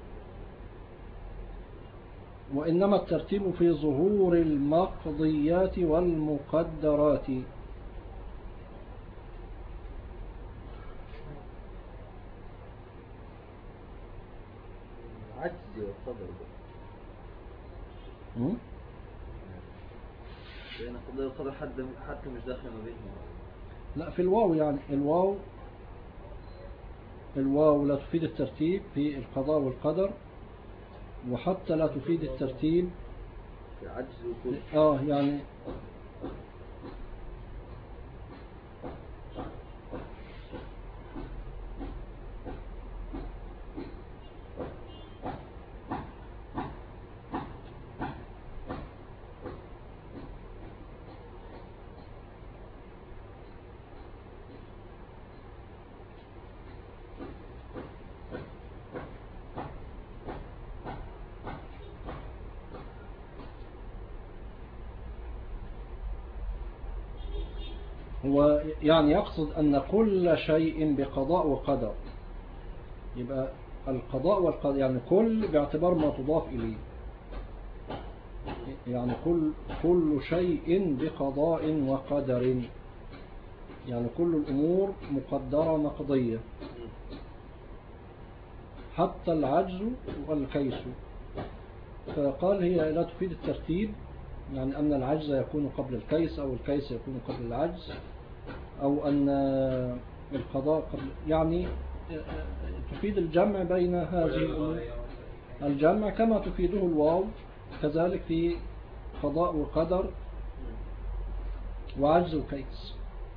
وإنما الترتيب في ظهور المقضيات والمقدرات. عجز والقدر لأن قضاء القدر حتى مش داخل ما بينهم. لا في الواو، يعني الواو لا تفيد الترتيب في القضاء والقدر، وحتى لا تفيد الترتيب في عجز وكل. يعني هو يعني يقصد أن كل شيء بقضاء وقدر، يبقى القضاء والقدر يعني كل باعتبار ما تضاف إليه، يعني كل شيء بقضاء وقدر، يعني كل الأمور مقدرة مقضية حتى العجز والكيس. فقال هي لا تفيد الترتيب، يعني أن العجز يكون قبل الكيس أو الكيس يكون قبل العجز، أو أن القضاء قبل، يعني تفيد الجمع بين هذه الأمور، الجمع كما تفيده الواو كذلك في قضاء وقدر وعجز وكيس.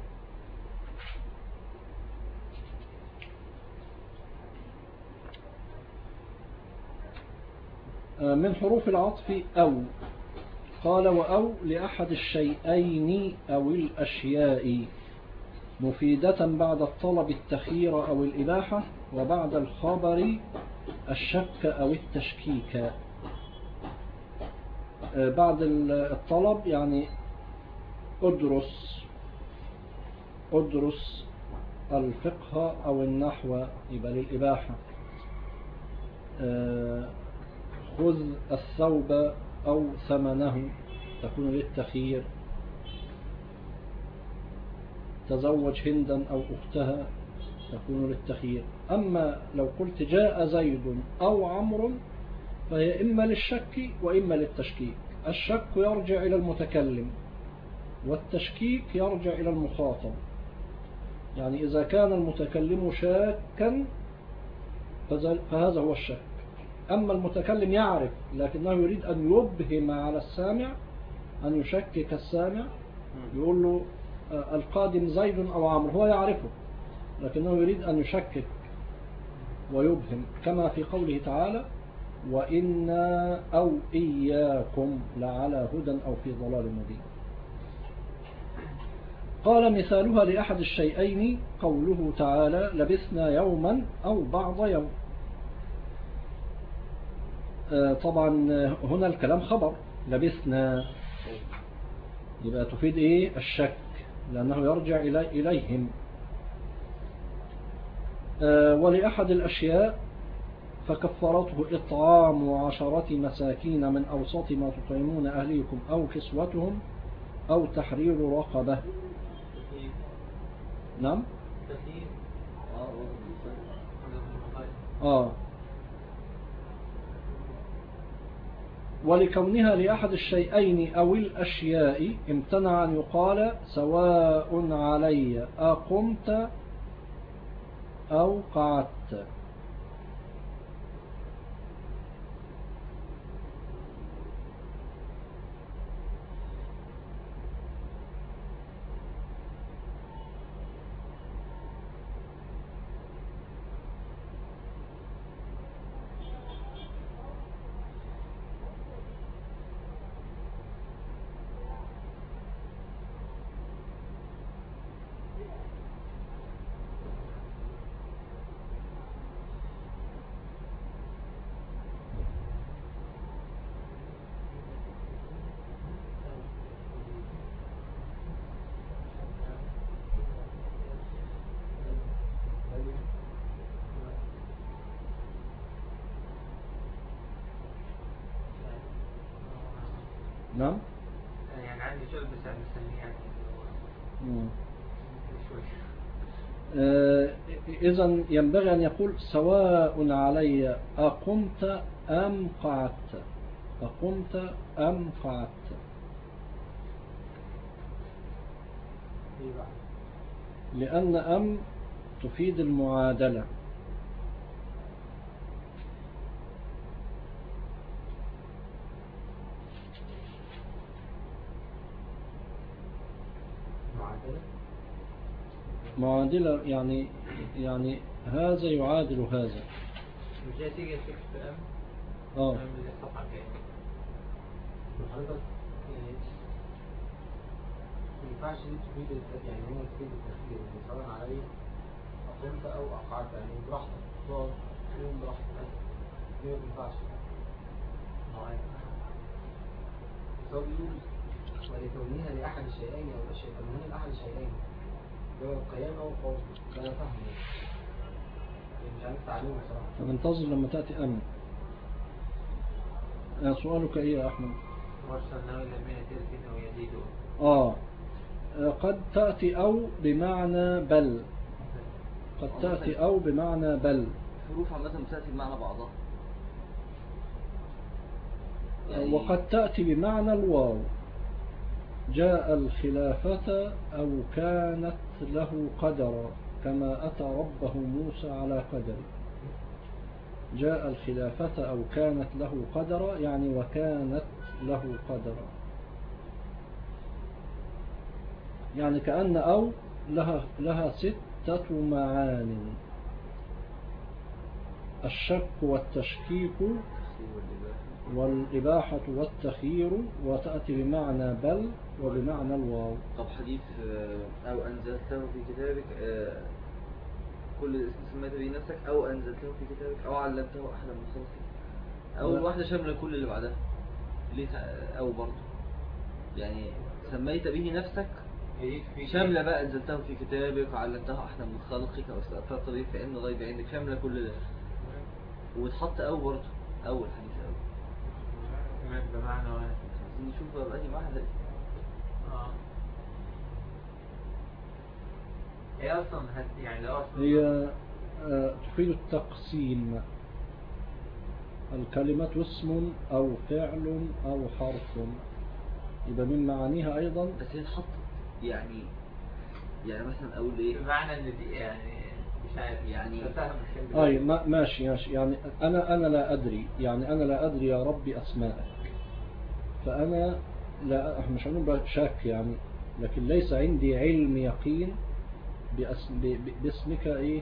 من حروف العطف أو، قال وأو لأحد الشيئين أو الأشياء مفيدة بعد الطلب التخيير أو الإباحة، وبعد الخبر الشك أو التشكيك. بعد الطلب يعني أدرس الفقه أو النحو يبقى للإباحة، خذ الثوب أو ثمنه تكون للتخيير، تزوج هندا أو أختها تكون للتخيير. أما لو قلت جاء زيد أو عمرو فهي إما للشك وإما للتشكيك. الشك يرجع إلى المتكلم والتشكيك يرجع إلى المخاطب، يعني إذا كان المتكلم شاكا فهذا هو الشك. أما المتكلم يعرف لكنه يريد أن يبهم على السامع، أن يشكك السامع، يقول له القادم زيد أو عمرو، هو يعرفه لكنه يريد أن يشكك ويبهم، كما في قوله تعالى وإنا أو إياكم لعلى هدى أو في ضلال مبين. قال مثالها لأحد الشيئين قوله تعالى لبثنا يوما أو بعض يوم. طبعا هنا الكلام خبر، لبثنا يبقى تفيد إيه؟ الشك، لأنه يرجع إليهم. ولأحد الأشياء فكفرته إطعام 10 مساكين من أوسط ما تطعمون أهليكم أو كسوتهم أو تحرير رقبة. نعم ولكونها لأحد الشيئين أو الأشياء امتنع أن يقال سواء علي أقمت أو قعدت. نعم. يعني عندي شغل بس بسميه يعني شوية. إذن ينبغي أن يقول سواء علي أقمت أم قعدت، أقمت أم قعدت. لأن أم تفيد المعادلة. معادلة يعني هذا يعادل هذا. مش هي تيجي في أم؟ أم اللي الصفحة الجاية. حضرتك ما ينفعش دي تفيد يعني هو تفيد التفكير سواء علي أقمت أو أقعدت، يعني براحتك تقعد يوم براحتك، دي ما ينفعش. سواء بيقول ولكونها لأحد الشيئين أو الشيء كونها لأحد الشيئين اللي هو القيام أو القول. أنا فاهم مش عارف تعليمه بصراحة. فبنتظر لما تأتي أم. سؤالك إيه يا أحمد؟ وارسلناه إلى 130 ويزيدون. قد تأتي أو بمعنى بل، قد تأتي أو بمعنى بل. حروف عامة بتأتي بمعنى بعضها يعني وقد تأتي بمعنى الواو. جاء الخلافة أو كانت له قدرا كما أتى ربه موسى على قدر. جاء الخلافة أو كانت له قدرا يعني وكانت له قدرا، يعني كأن أو لها 6 معان: الشك والتشكيك والإباحة والتخيير، وتأتي بمعنى بل وبمعنى الواو. طب حديث أو أنزلته في كتابك كل اسم سميت به نفسك أو أنزلته في كتابك أو علمته أحدا من خلقك، أول واحدة شاملة كل اللي بعدها. ليه أو برضه يعني سميت به نفسك شاملة بقى أنزلته في كتابك وعلمته أحدا من خلقك أو استأثرت به في علم الغيب عندك، شاملة كل ده. وتحط أو برضه أول حديث أو بمعنى واحد. نشوف بقى واحدة. هي أصلا يعني لو هي تفيد التقسيم. الكلمة اسم أو فعل أو حرف، يبقى من معانيها أيضا. بس هي تحط يعني مثلا أقول إيه بمعنى إن دي يعني مش عارف يعني ماشي يعني أنا لا أدري، يعني أنا لا أدري يا ربي أسماءك، فأنا لا مش هنقول شاك يعني، لكن ليس عندي علم يقين باسمك إيه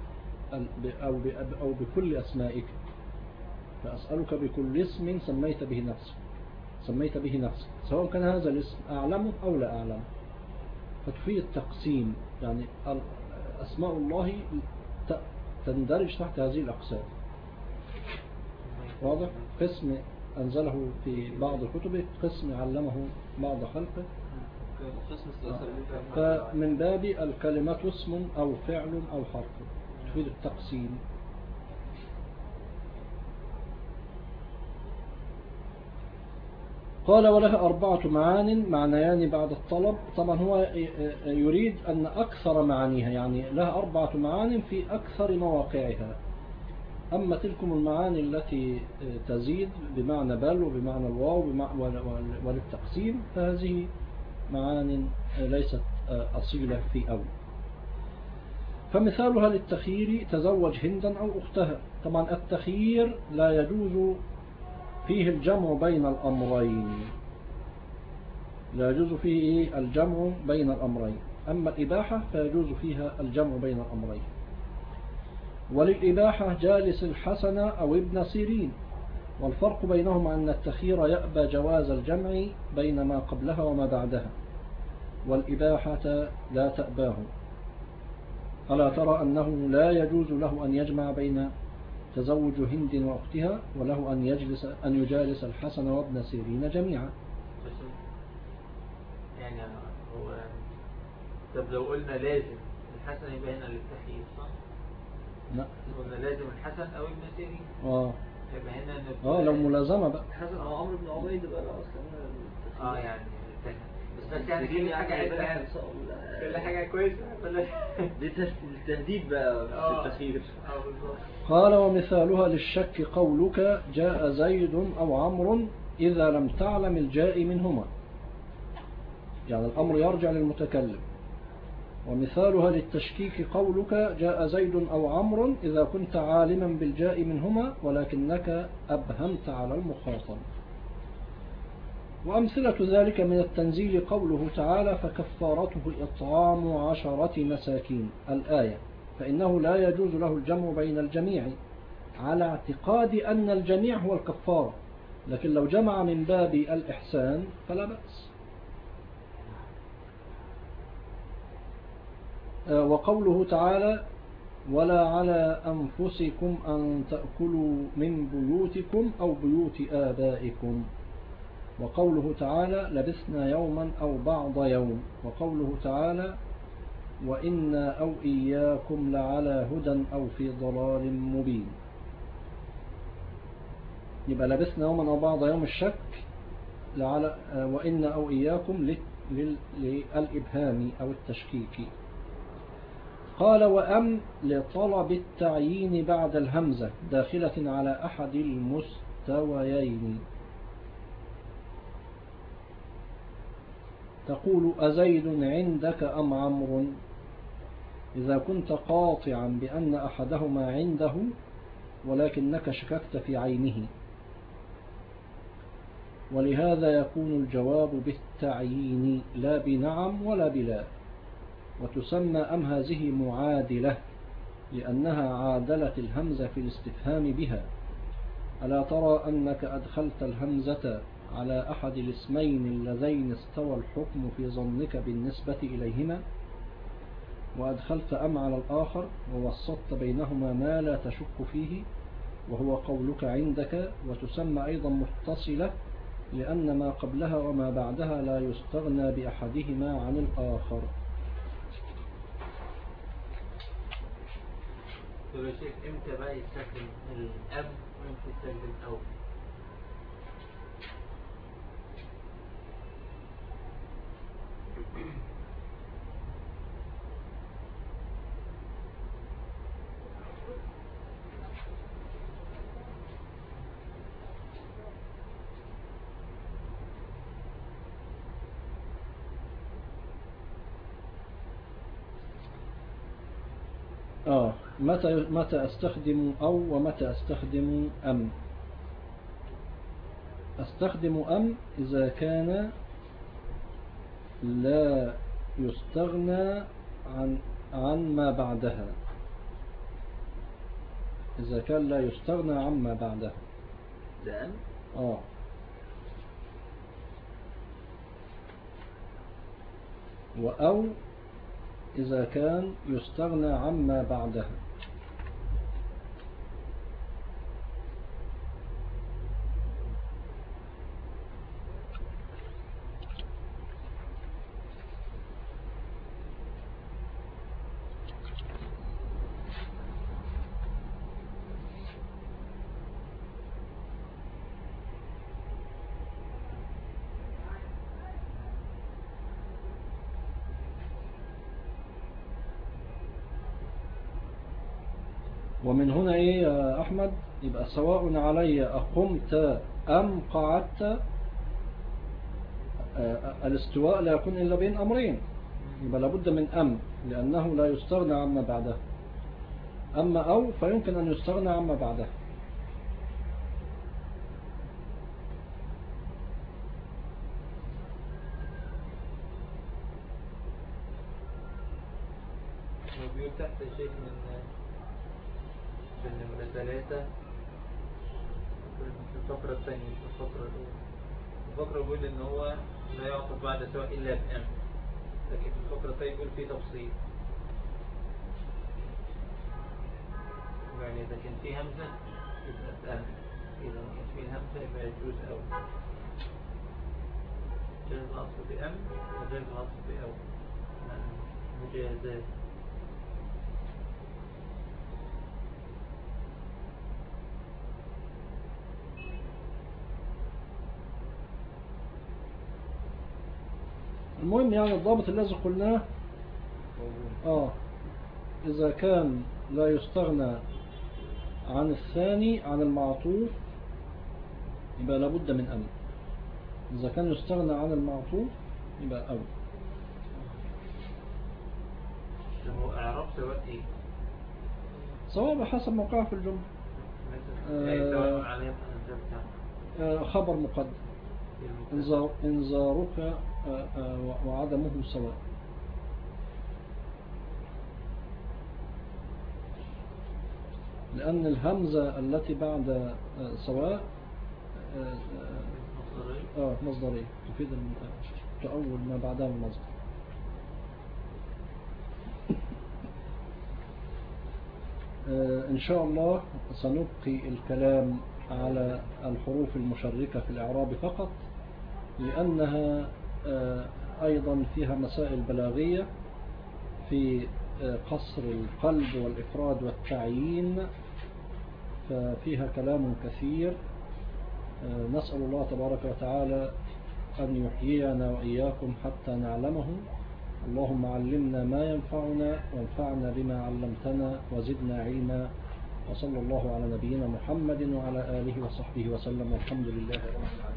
أو بكل أسمائك، فأسألك بكل اسم سميت به نفسك سواء كان هذا الاسم أعلمه أو لا أعلمه. فتفيد التقسيم، يعني أسماء الله تندرج تحت هذه الأقسام. واضح؟ قسم أنزله في بعض كتبه، قسم علمه بعض خلقه. فمن باب الكلمة اسم أو فعل أو حرف تفيد التقسيم. قال ولها 4 معان معنيان بعد الطلب. طبعا هو يريد أن أكثر معانيها، يعني لها 4 معان في أكثر مواقعها. أما تلكم المعاني التي تزيد بمعنى بل وبمعنى الواو وللتقسيم فهذه معان ليست أصيلة في أول. فمثالها للتخيير تزوج هندا أو أختها. طبعا التخيير لا يجوز فيه الجمع بين الأمرين، لا يجوز فيه الجمع بين الأمرين. أما الإباحة فيجوز فيها الجمع بين الأمرين. وللإباحة جالس الحسن أو ابن سيرين، والفرق بينهما أن التخيير يأبى جواز الجمع بين ما قبلها وما بعدها، والإباحة لا تأباه. ألا ترى أنه لا يجوز له أن يجمع بين تزوج هند وأختها وله أن يجالس الحسن وابن سيرين جميعا. يعني هو طب لو قلنا لازم الحسن يبقى هنا للتخيير صح؟ لا قلنا لازم الحسن أو ابن سيرين. يبقى هنا لو ملازمة بقى الحسن أو عمرو بن عبيد بقى أصلا يعني بس يعني كل حاجة حلوة يعني كل حاجة كويسة دي التهديد بقى في التخيير. بالظبط. قال ومثالها للشك قولك جاء زيد أو عمرو إذا لم تعلم الجاء منهما، يعني الأمر يرجع للمتكلم. ومثالها للتشكيك قولك جاء زيد أو عمرو إذا كنت عالما بالجاء منهما ولكنك أبهمت على المخاطب. وأمثلة ذلك من التنزيل قوله تعالى فكفارته إطعام 10 مساكين الآية، فإنه لا يجوز له الجمع بين الجميع على اعتقاد أن الجميع هو الكفارة، لكن لو جمع من باب الإحسان فلا بأس. وقوله تعالى ولا على أنفسكم أن تأكلوا من بيوتكم أو بيوت آبائكم. وقوله تعالى لبثنا يوما أو بعض يوم. وقوله تعالى وإنا أو إياكم لعلى هدى أو في ضلال مبين. يبقى لبثنا يوما أو بعض يوم الشك وإنا أو إياكم للإبهام أو التشكيك. قال وأم لطلب التعيين بعد الهمزة داخلة على أحد المستويين. تقول أزيد عندك أم عمرو إذا كنت قاطعا بأن أحدهما عنده ولكنك شككت في عينه، ولهذا يكون الجواب بالتعيين لا بنعم ولا بلا. وتسمى أم هذه معادلة لأنها عادلت الهمزة في الاستفهام بها. ألا ترى أنك أدخلت الهمزة على أحد الاسمين اللذين استوى الحكم في ظنك بالنسبة إليهما، وأدخلت أم على الآخر ووسطت بينهما ما لا تشك فيه وهو قولك عندك. وتسمى أيضا متصلة لأن ما قبلها وما بعدها لا يستغنى بأحدهما عن الآخر. طب يا شيخ امتى بقى يستخدم الأم وامتى يستخدم أو؟ متى أستخدم أو ومتى أستخدم أم؟ أستخدم أم إذا كان لا يستغنى عن ما بعدها، إذا كان لا يستغنى عما بعدها. ده أم؟ وأو إذا كان يستغنى عما بعدها. ومن هنا إيه يا أحمد؟ يبقى سواء علي أقمت أم قعدت، الاستواء لا يكون إلا بين أمرين، يبقى لابد من أم لأنه لا يستغنى عما بعدها. أما أو فيمكن أن يستغنى عما بعدها. وبيقول تحت شيء من النمرة 3 في الفقرة الثانية في الفقرة الأولى. الفقرة بيقول إن هو لا يعطف بعد سواء إلا بأم، لكن في الفقرة الثانية بيقول فيه تفصيل، يعني إذا كان فيه همزة يبقى بأم، إذا ما كانش فيه همزة يبقى يجوز أو. جاز العطف بأم وجاز العطف بأو مجازات. المهم يعني الضابط الذي قلناه إذا كان لا يستغنى عن الثاني عن المعطوف يبقى لابد من أن. إذا كان يستغنى عن المعطوف يبقى أو. هو إعراب سواء إيه؟ سواء بحسب موقعه في الجملة. سواء عليه خبر مقدم. إنذارك وعدمه سواء. لأن الهمزة التي بعد سواء مصدرية تفيد تأول ما بعدها من مصدر. إن شاء الله سنبقي الكلام على الحروف المشركة في الإعراب فقط، لأنها أيضا فيها مسائل بلاغية في قصر القلب والإفراد والتعيين، ففيها كلام كثير. نسأل الله تبارك وتعالى أن يحيينا وإياكم حتى نعلمه. اللهم علمنا ما ينفعنا وانفعنا بما علمتنا وزدنا علما، وصلى الله على نبينا محمد وعلى آله وصحبه وسلم، والحمد لله رب العالمين.